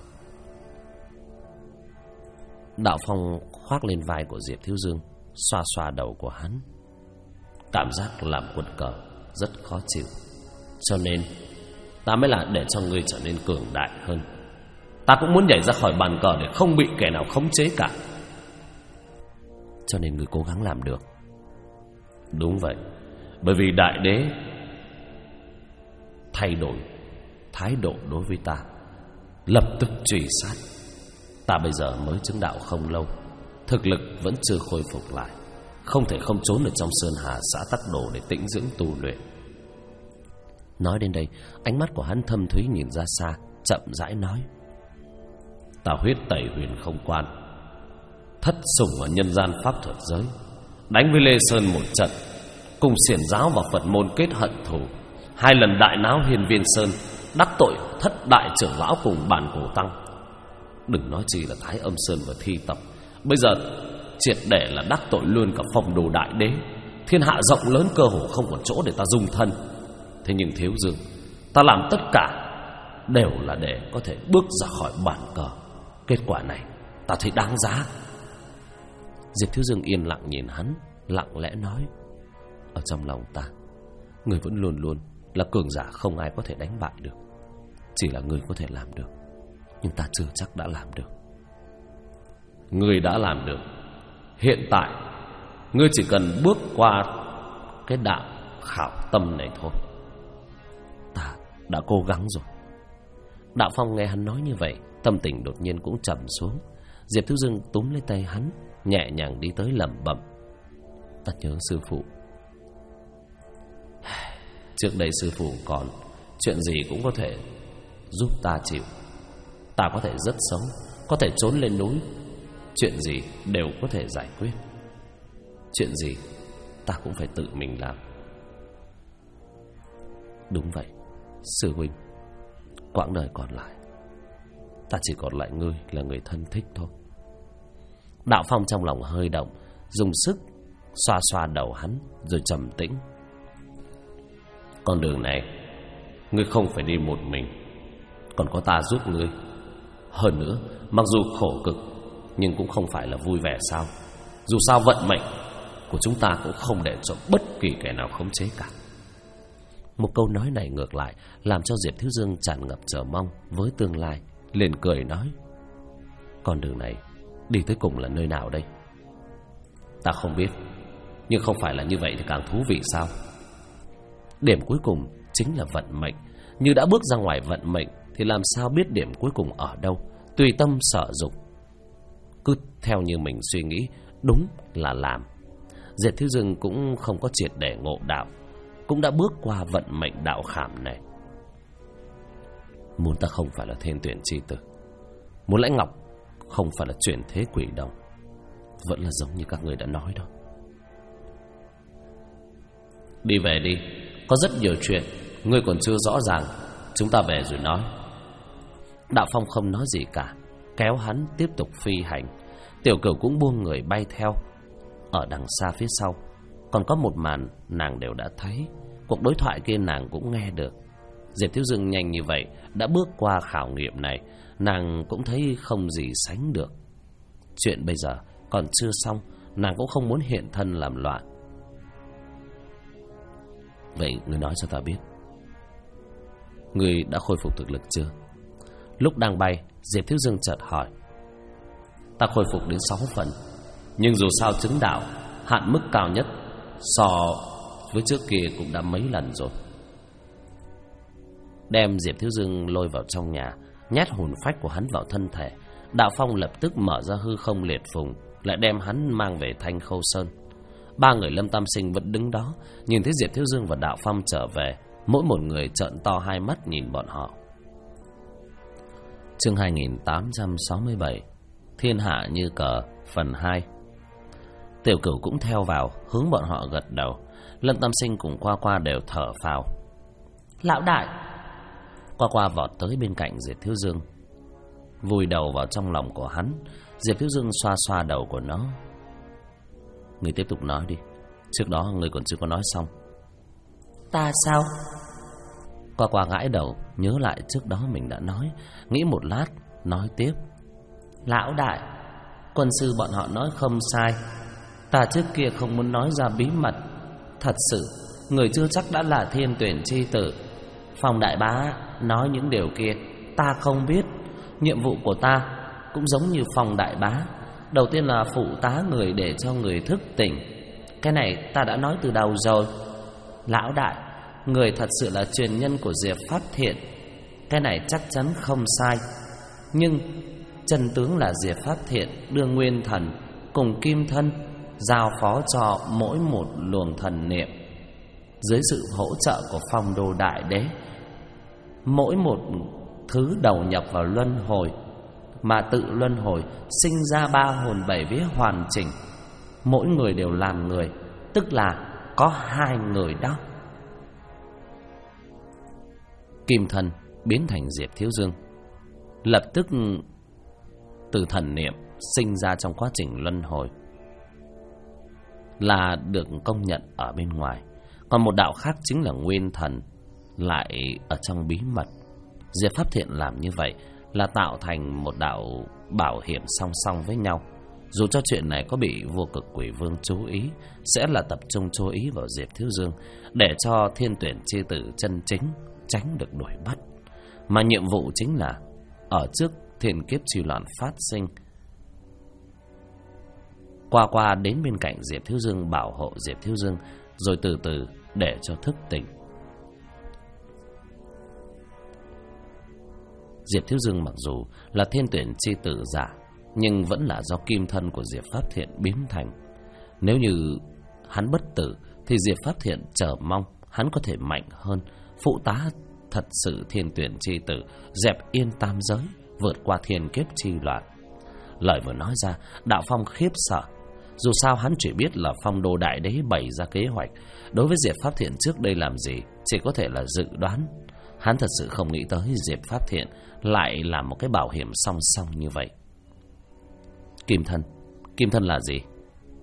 Đạo Phong khoác lên vai của Diệp Thiếu Dương, xoa xoa đầu của hắn. Cảm giác làm quân cờ rất khó chịu, cho nên ta mới là để cho ngươi trở nên cường đại hơn. Ta cũng muốn nhảy ra khỏi bàn cờ để không bị kẻ nào khống chế cả. Cho nên ngươi cố gắng làm được. Đúng vậy, bởi vì đại đế thay đổi thái độ đối với ta, lập tức truy sát. Ta bây giờ mới chứng đạo không lâu, thực lực vẫn chưa khôi phục lại, không thể không trốn ở trong sơn hà xã Tắc Đồ để tĩnh dưỡng tu luyện. Nói đến đây, ánh mắt của hắn thâm thúy nhìn ra xa, chậm rãi nói: ta huyết tẩy huyền không quan, thất sủng ở nhân gian pháp thuật giới, đánh với Lê Sơn một trận, cùng xiển giáo và Phật môn kết hận thù, 2 lần đại náo Hiên Viên Sơn, đắc tội thất đại trưởng lão cùng bản cổ tăng. Đừng nói chi là Thái Âm Sơn và thi tập, bây giờ triệt để là đắc tội luôn cả Phong Đồ đại đế. Thiên hạ rộng lớn, cơ hồ không còn chỗ để ta dung thân. Thế nhưng Thiếu Dương, ta làm tất cả đều là để có thể bước ra khỏi bàn cờ. Kết quả này ta thấy đáng giá. Diệp Thiếu Dương yên lặng nhìn hắn, lặng lẽ nói: ở trong lòng ta, người vẫn luôn luôn là cường giả không ai có thể đánh bại được. Chỉ là người có thể làm được, nhưng ta chưa chắc đã làm được. Ngươi đã làm được. Hiện tại ngươi chỉ cần bước qua cái đạo khảo tâm này thôi. Ta đã cố gắng rồi. Đạo Phong nghe hắn nói như vậy, tâm tình đột nhiên cũng trầm xuống. Diệp Thiếu Dương túm lấy tay hắn, nhẹ nhàng đi tới lẩm bẩm: ta nhớ sư phụ. Trước đây sư phụ còn, chuyện gì cũng có thể giúp ta chịu. Ta có thể rất xấu, có thể trốn lên núi, chuyện gì đều có thể giải quyết. Chuyện gì ta cũng phải tự mình làm. Đúng vậy, sư huynh. Quãng đời còn lại, ta chỉ còn lại ngươi là người thân thích thôi. Đạo Phong trong lòng hơi động, dùng sức xoa xoa đầu hắn rồi trầm tĩnh. Con đường này ngươi không phải đi một mình, còn có ta giúp ngươi. Hơn nữa, mặc dù khổ cực nhưng cũng không phải là vui vẻ sao? Dù sao vận mệnh của chúng ta cũng không để cho bất kỳ kẻ nào khống chế cả. Một câu nói này ngược lại làm cho Diệp Thiếu Dương tràn ngập chờ mong với tương lai, liền cười nói: con đường này đi tới cùng là nơi nào đây? Ta không biết, nhưng không phải là như vậy thì càng thú vị sao? Điểm cuối cùng chính là vận mệnh. Như đã bước ra ngoài vận mệnh thì làm sao biết điểm cuối cùng ở đâu? Tùy tâm sở dục, cứ theo như mình suy nghĩ, đúng là làm. Diệp Thiếu Dương cũng không có triệt để ngộ đạo, cũng đã bước qua vận mệnh đạo khảm này. Muốn ta không phải là thiên tuyển chi tử, muốn Lãnh Ngọc không phải là chuyển thế quỷ đồng, vẫn là giống như các người đã nói đó. Đi về đi, có rất nhiều chuyện ngươi còn chưa rõ ràng, chúng ta về rồi nói. Đạo Phong không nói gì cả, kéo hắn tiếp tục phi hành. Tiểu Cửu cũng buông người bay theo. Ở đằng xa phía sau còn có một màn nàng đều đã thấy, cuộc đối thoại kia nàng cũng nghe được. Diệp Thiếu Dương nhanh như vậy đã bước qua khảo nghiệm này, nàng cũng thấy không gì sánh được. Chuyện bây giờ còn chưa xong, nàng cũng không muốn hiện thân làm loạn. Vậy ngươi nói cho ta biết, ngươi đã khôi phục thực lực chưa? Lúc đang bay, Diệp Thiếu Dương chợt hỏi. Ta khôi phục đến 6 phần, nhưng dù sao chứng đạo hạn mức cao nhất so với trước kia cũng đã mấy lần rồi. Đem Diệp Thiếu Dương lôi vào trong nhà, nhét hồn phách của hắn vào thân thể. Đạo Phong lập tức mở ra hư không liệt phùng, lại đem hắn mang về Thanh Khâu Sơn. Ba người Lâm Tam Sinh vẫn đứng đó, nhìn thấy Diệp Thiếu Dương và Đạo Phong trở về, mỗi một người trợn to hai mắt nhìn bọn họ. Chương 2867 Thiên hạ như cờ phần 2. Tiểu Cửu cũng theo vào, hướng bọn họ gật đầu. Lâm Tam Sinh cùng Qua Qua đều thở phào. Lão đại. Qua Qua vọt tới bên cạnh Diệp Thiếu Dương, vùi đầu vào trong lòng của hắn. Diệp Thiếu Dương xoa xoa đầu của nó. Người tiếp tục nói đi, trước đó người còn chưa có nói xong. Ta sao? Qua Qua gãi đầu, nhớ lại trước đó mình đã nói, nghĩ một lát, nói tiếp. Lão đại, quân sư bọn họ nói không sai. Ta trước kia không muốn nói ra bí mật. Thật sự, người chưa chắc đã là thiên tuyển chi tử. Phong đại bá nói những điều kia ta không biết. Nhiệm vụ của ta cũng giống như Phong đại bá, đầu tiên là phụ tá người để cho người thức tỉnh. Cái này ta đã nói từ đầu rồi. Lão đại, người thật sự là truyền nhân của Diệp Pháp Thiện, cái này chắc chắn không sai. Nhưng chân tướng là Diệp Pháp Thiện đưa Nguyên Thần cùng Kim Thân giao phó cho mỗi một luồng thần niệm. Dưới sự hỗ trợ của Phong Đô Đại Đế, mỗi một thứ đầu nhập vào luân hồi, mà tự luân hồi sinh ra 3 hồn 7 vía hoàn chỉnh. Mỗi người đều làm người, tức là có 2 người đó. Kim Thân biến thành Diệp Thiếu Dương, lập tức từ thần niệm sinh ra trong quá trình luân hồi là được công nhận ở bên ngoài. Còn một đạo khác chính là Nguyên Thần, lại ở trong bí mật. Diệp Pháp Thiện làm như vậy là tạo thành một đạo bảo hiểm song song với nhau. Dù cho chuyện này có bị Vô Cực Quỷ Vương chú ý, sẽ là tập trung chú ý vào Diệp Thiếu Dương, để cho thiên tuyển chi tử chân chính tránh được đuổi bắt. Mà nhiệm vụ chính là ở trước thiên kiếp chi loạn phát sinh, Qua Qua đến bên cạnh Diệp Thiếu Dương bảo hộ Diệp Thiếu Dương, rồi từ từ để cho thức tỉnh. Diệp Thiếu Dương mặc dù là thiên tuyển chi tử giả, nhưng vẫn là do kim thân của Diệp Pháp Thiện biến thành. Nếu như hắn bất tử thì Diệp Pháp Thiện chờ mong hắn có thể mạnh hơn, phụ tá thật sự thiên tuyển chi tử, dẹp yên tam giới, vượt qua thiên kiếp chi loạn. Lời vừa nói ra, Đạo Phong khiếp sợ. Dù sao hắn chỉ biết là Phong Đô Đại Đế bày ra kế hoạch, đối với Diệp Pháp Thiện trước đây làm gì chỉ có thể là dự đoán. Hắn thật sự không nghĩ tới Diệp Pháp Thiện lại làm một cái bảo hiểm song song như vậy. Kim thân là gì?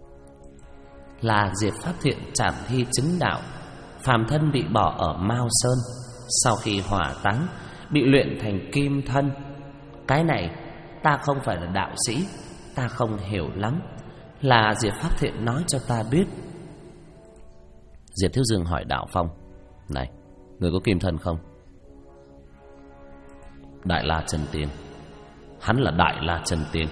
Là Diệp Pháp Thiện trảm thi chứng đạo, phàm thân bị bỏ ở Mao Sơn, sau khi hỏa táng bị luyện thành kim thân. Cái này ta không phải là đạo sĩ, ta không hiểu lắm, là Diệp Pháp Thiện nói cho ta biết. Diệp Thiếu Dương hỏi Đạo Phong: Này, người có kim thân không? Đại La Chân Tiên. Hắn là Đại La Chân Tiên.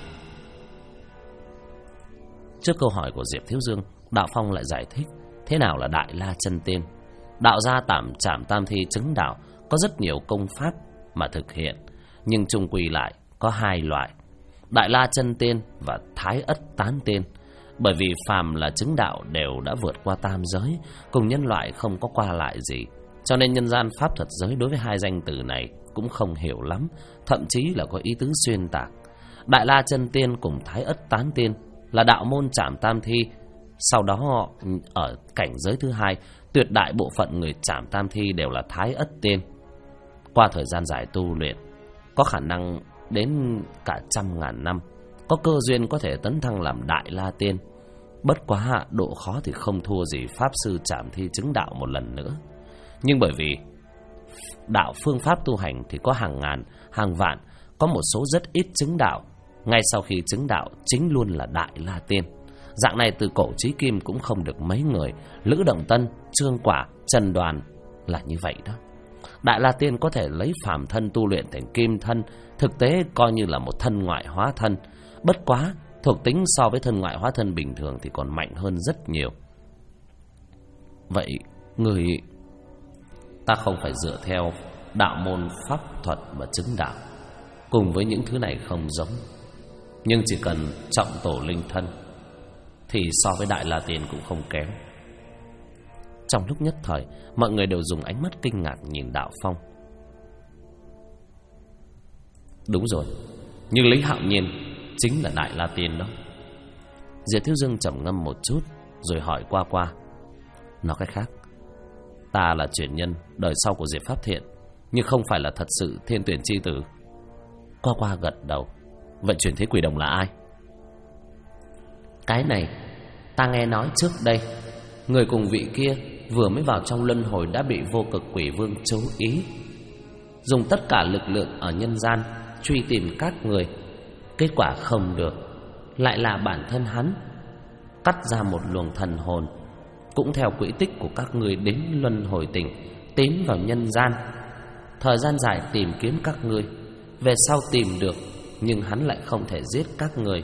Trước câu hỏi của Diệp Thiếu Dương, Đạo Phong lại giải thích thế nào là Đại La Chân Tiên. Đạo gia trảm tam thi chứng đạo có rất nhiều công pháp mà thực hiện, nhưng chung quy lại có hai loại: Đại La Chân Tiên và Thái Ất Tán Tiên. Bởi vì phàm là chứng đạo đều đã vượt qua tam giới, cùng nhân loại không có qua lại gì, cho nên nhân gian pháp thuật giới đối với hai danh từ này cũng không hiểu lắm, thậm chí là có ý tứ xuyên tạc. Đại La Chân Tiên cùng Thái Ất Tán Tiên là đạo môn trảm tam thi. Sau đó ở cảnh giới thứ hai, tuyệt đại bộ phận người trảm tam thi đều là Thái Ất Tiên. Qua thời gian dài tu luyện, có khả năng đến cả 100.000 năm, có cơ duyên có thể tấn thăng làm Đại La Tiên. Bất quá độ khó thì không thua gì pháp sư trảm thi chứng đạo một lần nữa. Nhưng bởi vì đạo phương pháp tu hành thì có hàng ngàn, hàng vạn, có một số rất ít chứng đạo, ngay sau khi chứng đạo chính luôn là Đại La Tiên. Dạng này từ cổ chí kim cũng không được mấy người. Lữ Động Tân, Trương Quả, Trần Đoàn là như vậy đó. Đại La Tiên có thể lấy phàm thân tu luyện thành kim thân, thực tế coi như là một thân ngoại hóa thân. Bất quá thuộc tính so với thân ngoại hóa thân bình thường thì còn mạnh hơn rất nhiều. Vậy người... Ta không phải dựa theo đạo môn pháp thuật mà chứng đạo, cùng với những thứ này không giống, nhưng chỉ cần trọng tổ linh thân thì so với Đại La Tiên cũng không kém. Trong lúc nhất thời, mọi người đều dùng ánh mắt kinh ngạc nhìn Đạo Phong. Đúng rồi, nhưng Lý Hạo Nhiên chính là Đại La Tiên đó. Diệp Thiếu Dương trầm ngâm một chút rồi hỏi qua: Nói cách khác, ta là truyền nhân đời sau của Diệp Pháp Thiện, nhưng không phải là thật sự thiên tuyển chi tử. Qua gật đầu. Vậy chuyển thế quỷ đồng là ai? Cái này ta nghe nói trước đây, người cùng vị kia vừa mới vào trong luân hồi đã bị Vô Cực Quỷ Vương chú ý, dùng tất cả lực lượng ở nhân gian truy tìm các người. Kết quả không được, lại là bản thân hắn cắt ra một luồng thần hồn, cũng theo quỹ tích của các người đến luân hồi tỉnh, tiến vào nhân gian. Thời gian dài tìm kiếm các người, về sau tìm được, nhưng hắn lại không thể giết các người.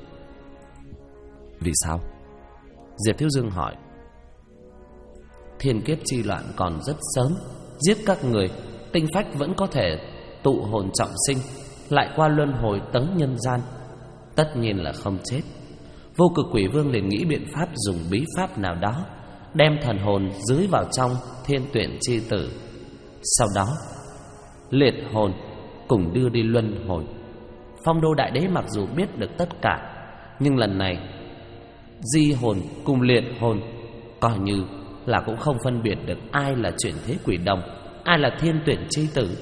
Vì sao? Diệp Thiếu Dương hỏi. Thiên kiếp chi loạn còn rất sớm, giết các người, tinh phách vẫn có thể tụ hồn trọng sinh, lại qua luân hồi tới nhân gian, tất nhiên là không chết. Vô Cực Quỷ Vương liền nghĩ biện pháp dùng bí pháp nào đó đem thần hồn dưới vào trong thiên tuyển chi tử, sau đó liệt hồn cùng đưa đi luân hồi. Phong Đô Đại Đế mặc dù biết được tất cả, nhưng lần này di hồn cùng liệt hồn coi như là cũng không phân biệt được ai là chuyển thế quỷ đồng, ai là thiên tuyển chi tử.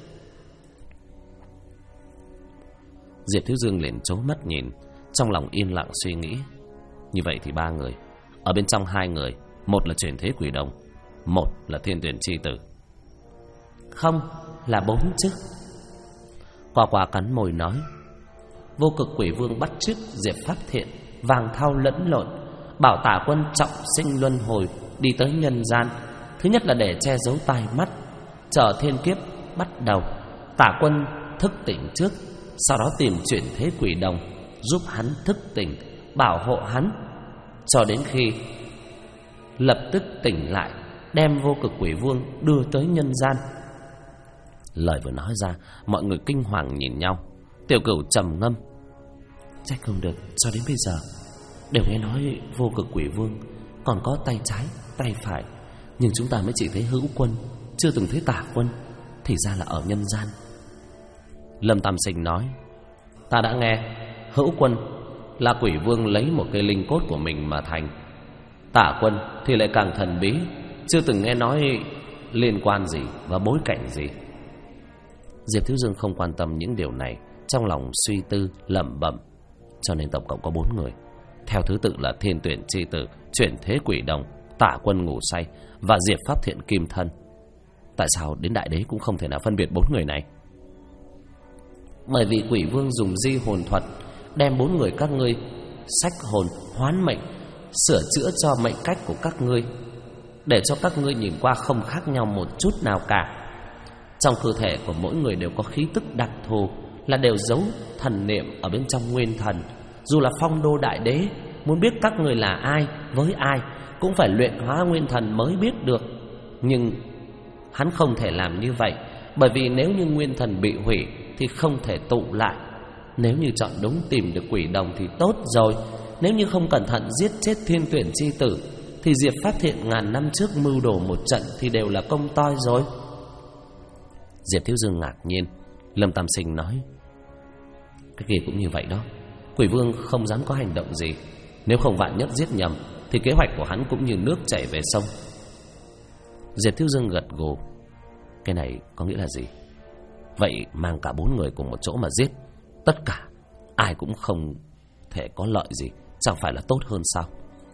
Diệp Thiếu Dương liền trố mắt nhìn, trong lòng yên lặng suy nghĩ. Như vậy thì 3 người, ở bên trong 2 người, một là chuyển thế quỷ đồng, một là thiên tuyển chi tử. Không, là 4 chứ. Qua cắn môi nói. Vô Cực Quỷ Vương bắt chước Diệp Pháp Thiện, vàng thao lẫn lộn, bảo Tả Quân trọng sinh luân hồi đi tới nhân gian. Thứ nhất là để che giấu tai mắt, chờ thiên kiếp bắt đầu, Tả Quân thức tỉnh trước, sau đó tìm chuyển thế quỷ đồng giúp hắn thức tỉnh, bảo hộ hắn, cho đến khi lập tức tỉnh lại, đem Vô Cực Quỷ Vương đưa tới nhân gian. Lời vừa nói ra, mọi người kinh hoàng nhìn nhau. Tiểu Cửu trầm ngâm. Trách không được, cho đến bây giờ đều nghe nói Vô Cực Quỷ Vương còn có tay trái, tay phải, Nhưng chúng ta mới chỉ thấy Hữu Quân, chưa từng thấy Tả Quân. Thì ra là ở nhân gian. Lâm Tam Sinh nói: Ta đã nghe Hữu Quân là quỷ vương lấy một cây linh cốt của mình mà thành. Tả Quân thì lại càng thần bí, chưa từng nghe nói liên quan gì và bối cảnh gì. Diệp Thiếu Dương không quan tâm những điều này, trong lòng suy tư lẩm bẩm. Cho nên tổng cộng có 4 người, theo thứ tự là Thiên Tuyển Chi Tử, Chuyển Thế Quỷ Đồng, Tả Quân Ngủ Say và Diệp Pháp Thiện Kim Thân. Tại sao đến Đại Đế cũng không thể nào phân biệt 4 người này? Bởi vì quỷ vương dùng di hồn thuật đem 4 người các ngươi xách hồn hoán mệnh, sửa chữa cho mệnh cách của các ngươi, để cho các ngươi nhìn qua không khác nhau một chút nào cả. Trong cơ thể của mỗi người đều có khí tức đặc thù, là đều giấu thần niệm ở bên trong nguyên thần. Dù là Phong Đô Đại Đế muốn biết các người là ai với ai cũng phải luyện hóa nguyên thần mới biết được. Nhưng hắn không thể làm như vậy, bởi vì nếu như nguyên thần bị hủy thì không thể tụ lại. Nếu như chọn đúng tìm được quỷ đồng thì tốt rồi. Nếu như không cẩn thận giết chết Thiên Tuyển Chi Tử thì Diệp Pháp Thiện ngàn năm trước mưu đồ một trận thì đều là công toi rồi. Diệp Thiếu Dương ngạc nhiên. Lâm Tam Sinh nói: Cái kia cũng như vậy đó. Quỷ vương không dám có hành động gì. Nếu không vạn nhất giết nhầm thì kế hoạch của hắn cũng như nước chảy về sông. Diệp Thiếu Dương gật gù. Cái này có nghĩa là gì? Vậy mang cả 4 người cùng một chỗ mà giết, tất cả ai cũng không thể có lợi gì, chẳng phải là tốt hơn sao?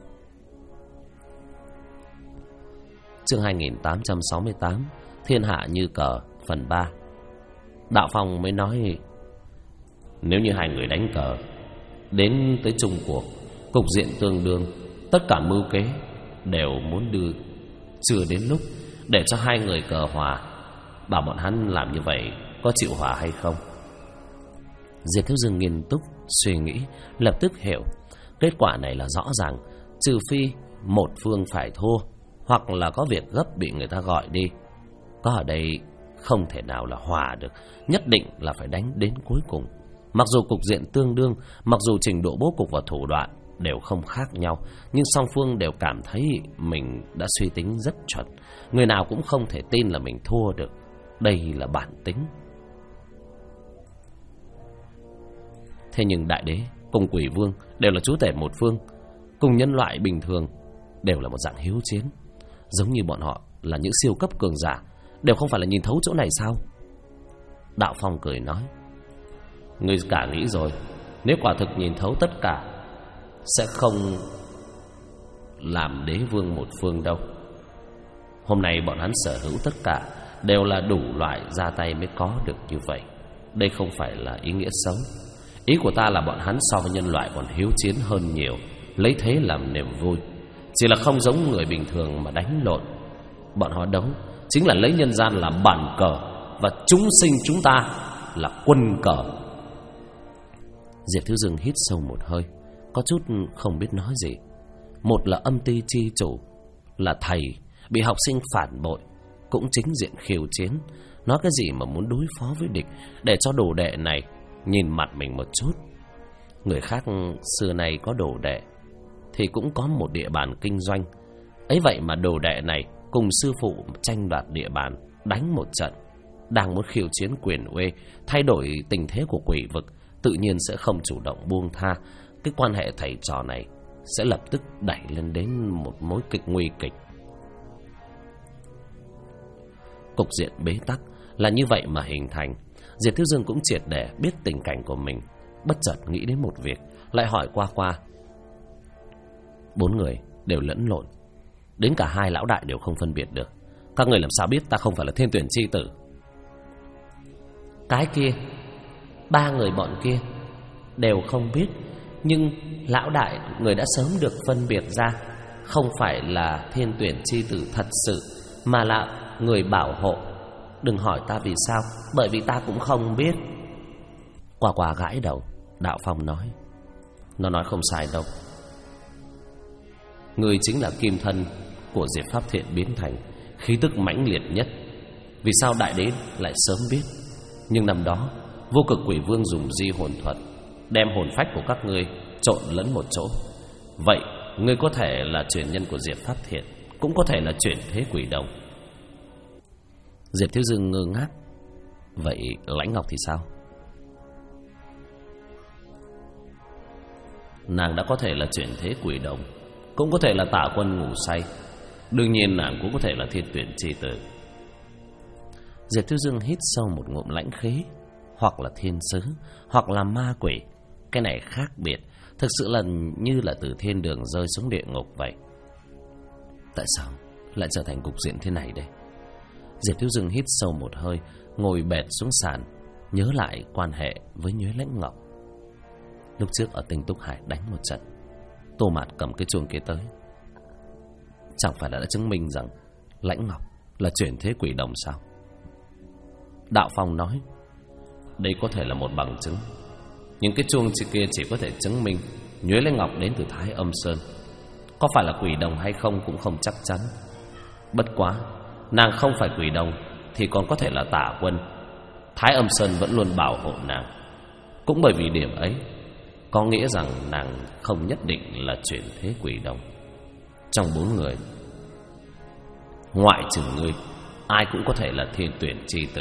Chương 2868 Thiên Hạ Như Cờ phần 3. Đạo Phong mới nói: Nếu như hai người đánh cờ đến tới chung cuộc, cục diện tương đương, tất cả mưu kế đều muốn đưa, chưa đến lúc để cho hai người cờ hòa. Bảo bọn hắn làm như vậy có chịu hòa hay không? Diệp Thiếu Dương nghiêm túc suy nghĩ, lập tức hiểu kết quả này là rõ ràng. Trừ phi một phương phải thua, hoặc là có việc gấp bị người ta gọi đi. Có ở đây không thể nào là hòa được, nhất định là phải đánh đến cuối cùng. Mặc dù cục diện tương đương, mặc dù trình độ bố cục và thủ đoạn đều không khác nhau, nhưng song phương đều cảm thấy mình đã suy tính rất chuẩn. Người nào cũng không thể tin là mình thua được. Đây là bản tính. Thế nhưng Đại Đế cùng Quỷ Vương đều là chúa tể một phương, cùng nhân loại bình thường đều là một dạng hiếu chiến. Giống như bọn họ là những siêu cấp cường giả, đều không phải là nhìn thấu chỗ này sao? Đạo Phong cười nói: Ngươi cả nghĩ rồi, nếu quả thực nhìn thấu tất cả sẽ không làm đế vương một phương đâu. Hôm nay bọn hắn sở hữu tất cả đều là đủ loại ra tay mới có được như vậy. Đây không phải là ý nghĩa xấu. Ý của ta là bọn hắn so với nhân loại còn hiếu chiến hơn nhiều, lấy thế làm niềm vui. Chỉ là không giống người bình thường mà đánh lộn. Bọn họ đấu chính là lấy nhân gian làm bàn cờ, và chúng sinh chúng ta là quân cờ. Diệp Thiếu Dương hít sâu một hơi, có chút không biết nói gì. Một là âm ty chi chủ, là thầy bị học sinh phản bội, cũng chính diện khiêu chiến. Nói cái gì mà muốn đối phó với địch, để cho đồ đệ này nhìn mặt mình một chút. Người khác xưa nay có đồ đệ thì cũng có một địa bàn kinh doanh. Ấy vậy mà đồ đệ này cùng sư phụ tranh đoạt địa bàn, đánh một trận. Đang muốn khiêu chiến quyền uy, thay đổi tình thế của quỷ vực, tự nhiên sẽ không chủ động buông tha. Cái quan hệ thầy trò này sẽ lập tức đẩy lên đến một mối kịch nguy kịch. Cục diện bế tắc là như vậy mà hình thành. Diệp Thiếu Dương cũng triệt để biết tình cảnh của mình, bất chợt nghĩ đến một việc, lại hỏi qua. 4 người đều lẫn lộn, đến cả hai lão đại đều không phân biệt được. Các người làm sao biết ta không phải là Thiên Tuyển Chi Tử? Cái kia 3 người bọn kia đều không biết, nhưng lão đại người đã sớm được phân biệt ra, không phải là Thiên Tuyển Chi Tử thật sự, mà là người bảo hộ. Đừng hỏi ta vì sao, bởi vì ta cũng không biết. Qua gãi đầu. Đạo Phong nói: Nó nói không sai đâu. Người chính là kim thân của Diệp Pháp Thiện biến thành, khí tức mãnh liệt nhất. Vì sao Đại Đế lại sớm biết? Nhưng năm đó Vô Cực Quỷ Vương dùng di hồn thuật đem hồn phách của các ngươi trộn lẫn một chỗ. Vậy ngươi có thể là truyền nhân của Diệp Pháp Thiện, cũng có thể là chuyển thế quỷ đồng. Diệp Thiếu Dương ngơ ngác. Vậy Lãnh Ngọc thì sao? Nàng đã có thể là chuyển thế quỷ đồng, cũng có thể là Tạ Quân ngủ say. Đương nhiên nàng cũng có thể là Thiên Tuyển chi tử. Diệp Thiếu Dương hít sâu một ngụm lãnh khí. Hoặc là thiên sứ, hoặc là ma quỷ. Cái này khác biệt, thực sự là như là từ thiên đường rơi xuống địa ngục vậy. Tại sao lại trở thành cục diện thế này đây? Diệp Thiếu Dương hít sâu một hơi, ngồi bệt xuống sàn, nhớ lại quan hệ với Nhuế Lãnh Ngọc. Lúc trước ở Tinh Túc Hải đánh một trận, Tô Mạt cầm cái chuông kia tới. Chẳng phải đã chứng minh rằng Lãnh Ngọc là chuyển thế quỷ đồng sao? Đạo Phong nói, đây có thể là một bằng chứng, nhưng cái chuông kia chỉ có thể chứng minh Nhuế Lãnh Ngọc đến từ Thái Âm Sơn. Có phải là quỷ đồng hay không cũng không chắc chắn. Bất quá nàng không phải quỷ đồng thì còn có thể là Tả Quân. Thái Âm Sơn vẫn luôn bảo hộ nàng. Cũng bởi vì điểm ấy, có nghĩa rằng nàng không nhất định là chuyển thế quỷ đồng. Trong 4 người, ngoại trừ ngươi, ai cũng có thể là Thiên Tuyển chi tử.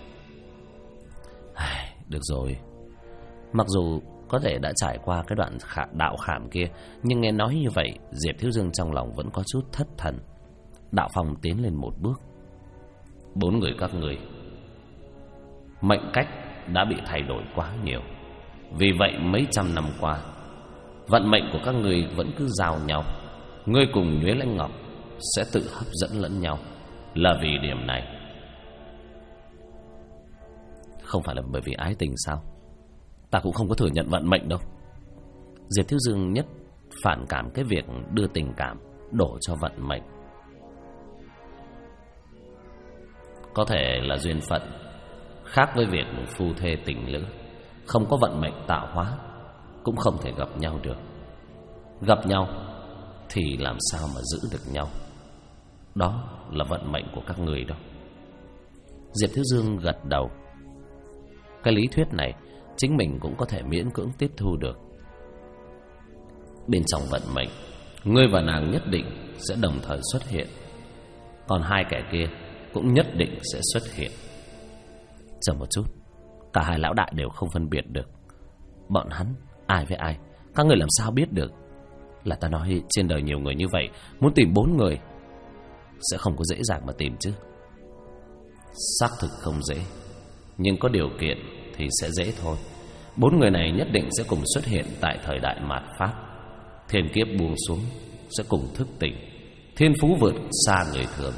Được rồi. Mặc dù có thể đã trải qua cái đoạn đạo khảm kia, nhưng nghe nói như vậy, Diệp Thiếu Dương trong lòng vẫn có chút thất thần. Đạo Phong tiến lên một bước. 4 người các ngươi, mệnh cách đã bị thay đổi quá nhiều. Vì vậy mấy trăm năm qua, vận mệnh của các ngươi vẫn cứ giao nhau. Ngươi cùng Nhuế Lãnh Ngọc sẽ tự hấp dẫn lẫn nhau. Là vì điểm này. Không phải là bởi vì ái tình sao? Ta cũng không có thừa nhận vận mệnh đâu. Diệp Thiếu Dương nhất phản cảm cái việc đưa tình cảm đổ cho vận mệnh. Có thể là duyên phận, khác với việc phu thê tình lữ. Không có vận mệnh tạo hóa, cũng không thể gặp nhau được. Gặp nhau thì làm sao mà giữ được nhau? Đó là vận mệnh của các người đó. Diệp Thiếu Dương gật đầu. Cái lý thuyết này chính mình cũng có thể miễn cưỡng tiếp thu được. Bên trong vận mệnh, ngươi và nàng nhất định sẽ đồng thời xuất hiện, còn hai kẻ kia cũng nhất định sẽ xuất hiện. Chờ một chút, cả hai lão đại đều không phân biệt được. Bọn hắn ai với ai, các người làm sao biết được? Là ta nói trên đời nhiều người như vậy, muốn tìm 4 người sẽ không có dễ dàng mà tìm chứ. Xác thực không dễ, nhưng có điều kiện thì sẽ dễ thôi. 4 người này nhất định sẽ cùng xuất hiện tại thời đại mạt Pháp. Thiên kiếp buông xuống sẽ cùng thức tỉnh, thiên phú vượt xa người thường.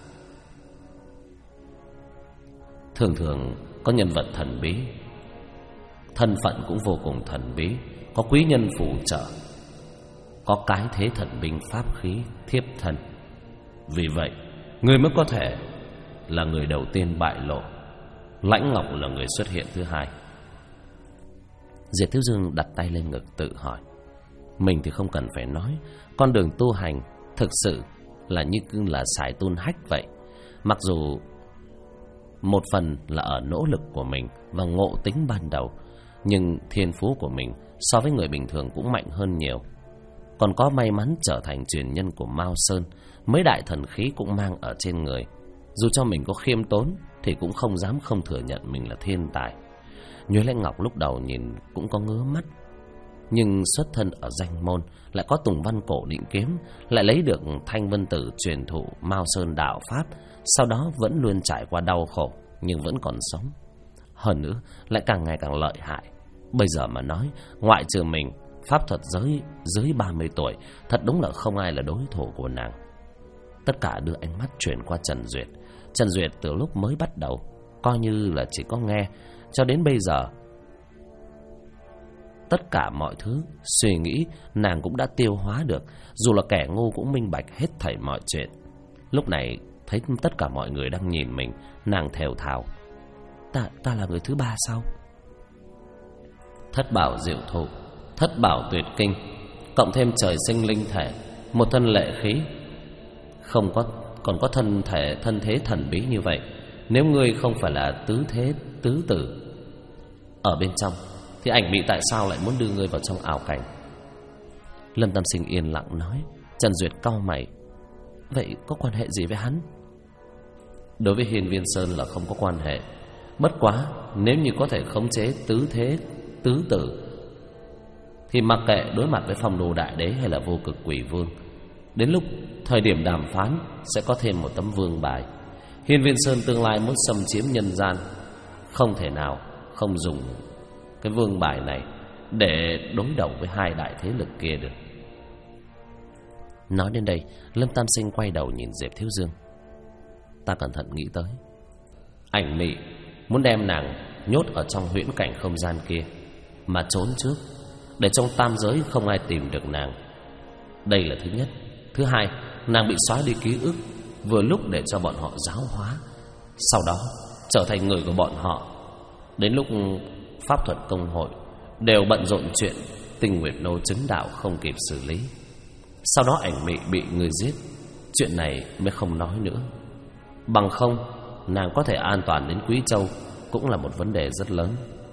Thường thường có nhân vật thần bí, thân phận cũng vô cùng thần bí, có quý nhân phù trợ, có cái thế thần binh pháp khí thiếp thân. Vì vậy, người mới có thể là người đầu tiên bại lộ. Lãnh Ngọc là người xuất hiện thứ hai. Diệp Thiếu Dương đặt tay lên ngực tự hỏi. Mình thì không cần phải nói, con đường tu hành thực sự là như là sải tun hách vậy. Mặc dù một phần là ở nỗ lực của mình và ngộ tính ban đầu, nhưng thiên phú của mình so với người bình thường cũng mạnh hơn nhiều. Còn có may mắn trở thành truyền nhân của Mao Sơn, mấy đại thần khí cũng mang ở trên người. Dù cho mình có khiêm tốn thì cũng không dám không thừa nhận mình là thiên tài. Nhuế Lãnh Ngọc lúc đầu nhìn cũng có ngứa mắt, nhưng xuất thân ở danh môn, lại có Tùng Văn Cổ Định Kiếm, lại lấy được Thanh Vân Tử truyền thụ Mao Sơn đạo pháp, sau đó vẫn luôn trải qua đau khổ nhưng vẫn còn sống. Hơn nữa lại càng ngày càng lợi hại. Bây giờ mà nói, ngoại trừ mình, pháp thuật giới dưới 30 tuổi thật đúng là không ai là đối thủ của nàng. Tất cả đưa ánh mắt chuyển qua Trần Duyệt. Trần Duyệt từ lúc mới bắt đầu coi như là chỉ có nghe, cho đến bây giờ tất cả mọi thứ suy nghĩ nàng cũng đã tiêu hóa được. Dù là kẻ ngu cũng minh bạch hết thảy mọi chuyện. Lúc này thấy tất cả mọi người đang nhìn mình, nàng thều thào: Ta là người thứ 3 sao? Thất bảo diệu thụ, thất bảo tuyệt kinh, cộng thêm trời sinh linh thể, một thân lệ khí, còn có thân thế thần bí như vậy. Nếu ngươi không phải là tứ thế tứ tử ở bên trong, thì ảnh mị tại sao lại muốn đưa ngươi vào trong ảo cảnh? Lâm Tam Sinh yên lặng nói. Trần Duyệt cau mày: Vậy có quan hệ gì với hắn? Đối với Hiên Viên Sơn là không có quan hệ. Bất quá nếu như có thể khống chế tứ thế tứ tử thì mặc kệ đối mặt với Phong Đô Đại Đế hay là Vô Cực Quỷ Vương, đến lúc thời điểm đàm phán sẽ có thêm một tấm vương bài. Hiên Viên Sơn tương lai muốn xâm chiếm nhân gian, không thể nào không dùng cái vương bài này để đối đầu với hai đại thế lực kia được. Nói đến đây, Lâm Tam Sinh quay đầu nhìn Diệp Thiếu Dương. Ta cẩn thận nghĩ tới, Ảnh Mị muốn đem nàng nhốt ở trong huyễn cảnh không gian kia mà trốn trước, để trong tam giới không ai tìm được nàng. Đây là thứ nhất. Thứ hai, nàng bị xóa đi ký ức, vừa lúc để cho bọn họ giáo hóa, sau đó trở thành người của bọn họ. Đến lúc pháp thuật công hội đều bận rộn chuyện Tinh Nguyệt Nô chứng đạo không kịp xử lý, sau đó Ảnh Mị bị người giết, chuyện này mới không nói nữa. Bằng không, nàng có thể an toàn đến Quý Châu cũng là một vấn đề rất lớn.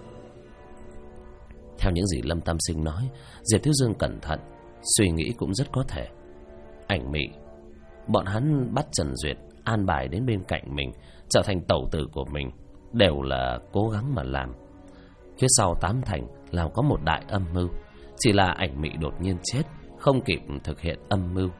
Theo những gì Lâm Tam Sinh nói, Diệp Thiếu Dương cẩn thận suy nghĩ cũng rất có thể. Ảnh Mị, bọn hắn bắt Trần Duyệt an bài đến bên cạnh mình, trở thành tẩu tử của mình, đều là cố gắng mà làm. Phía sau tám thành là có một đại âm mưu, chỉ là Ảnh Mị đột nhiên chết, không kịp thực hiện âm mưu.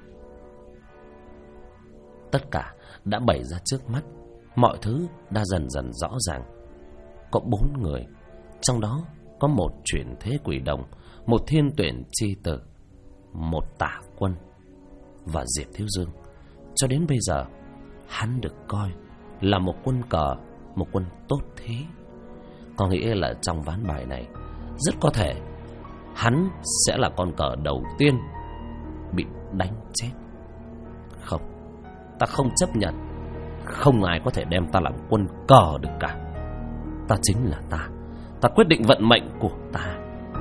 Tất cả đã bày ra trước mắt, mọi thứ đã dần dần rõ ràng. Có 4 người, trong đó có một chuyển thế quỷ đồng, một thiên tuyển chi tử, một tả quân và Diệp Thiếu Dương. Cho đến bây giờ, hắn được coi là một quân cờ, một quân tốt thế. Có nghĩa là trong ván bài này, rất có thể hắn sẽ là con cờ đầu tiên bị đánh chết. Không, ta không chấp nhận. Không ai có thể đem ta làm quân cờ được cả. Ta chính là ta. Ta quyết định vận mệnh của ta.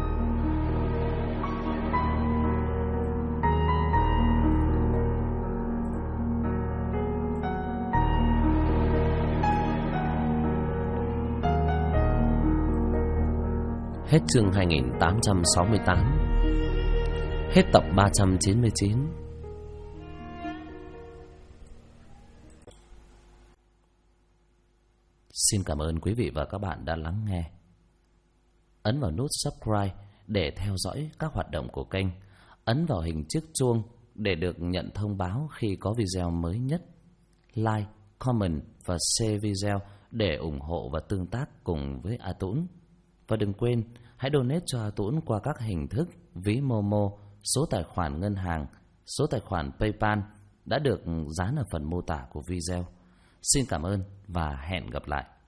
Hết chương 2868. Hết tập 399. Xin cảm ơn quý vị và các bạn đã lắng nghe. Ấn vào nút subscribe để theo dõi các hoạt động của kênh. Ấn vào hình chiếc chuông để được nhận thông báo khi có video mới nhất. Like, comment và share video để ủng hộ và tương tác cùng với A Tũng. Và đừng quên, hãy donate cho A Tũng qua các hình thức ví Momo, số tài khoản ngân hàng, số tài khoản PayPal đã được dán ở phần mô tả của video. Xin cảm ơn và hẹn gặp lại.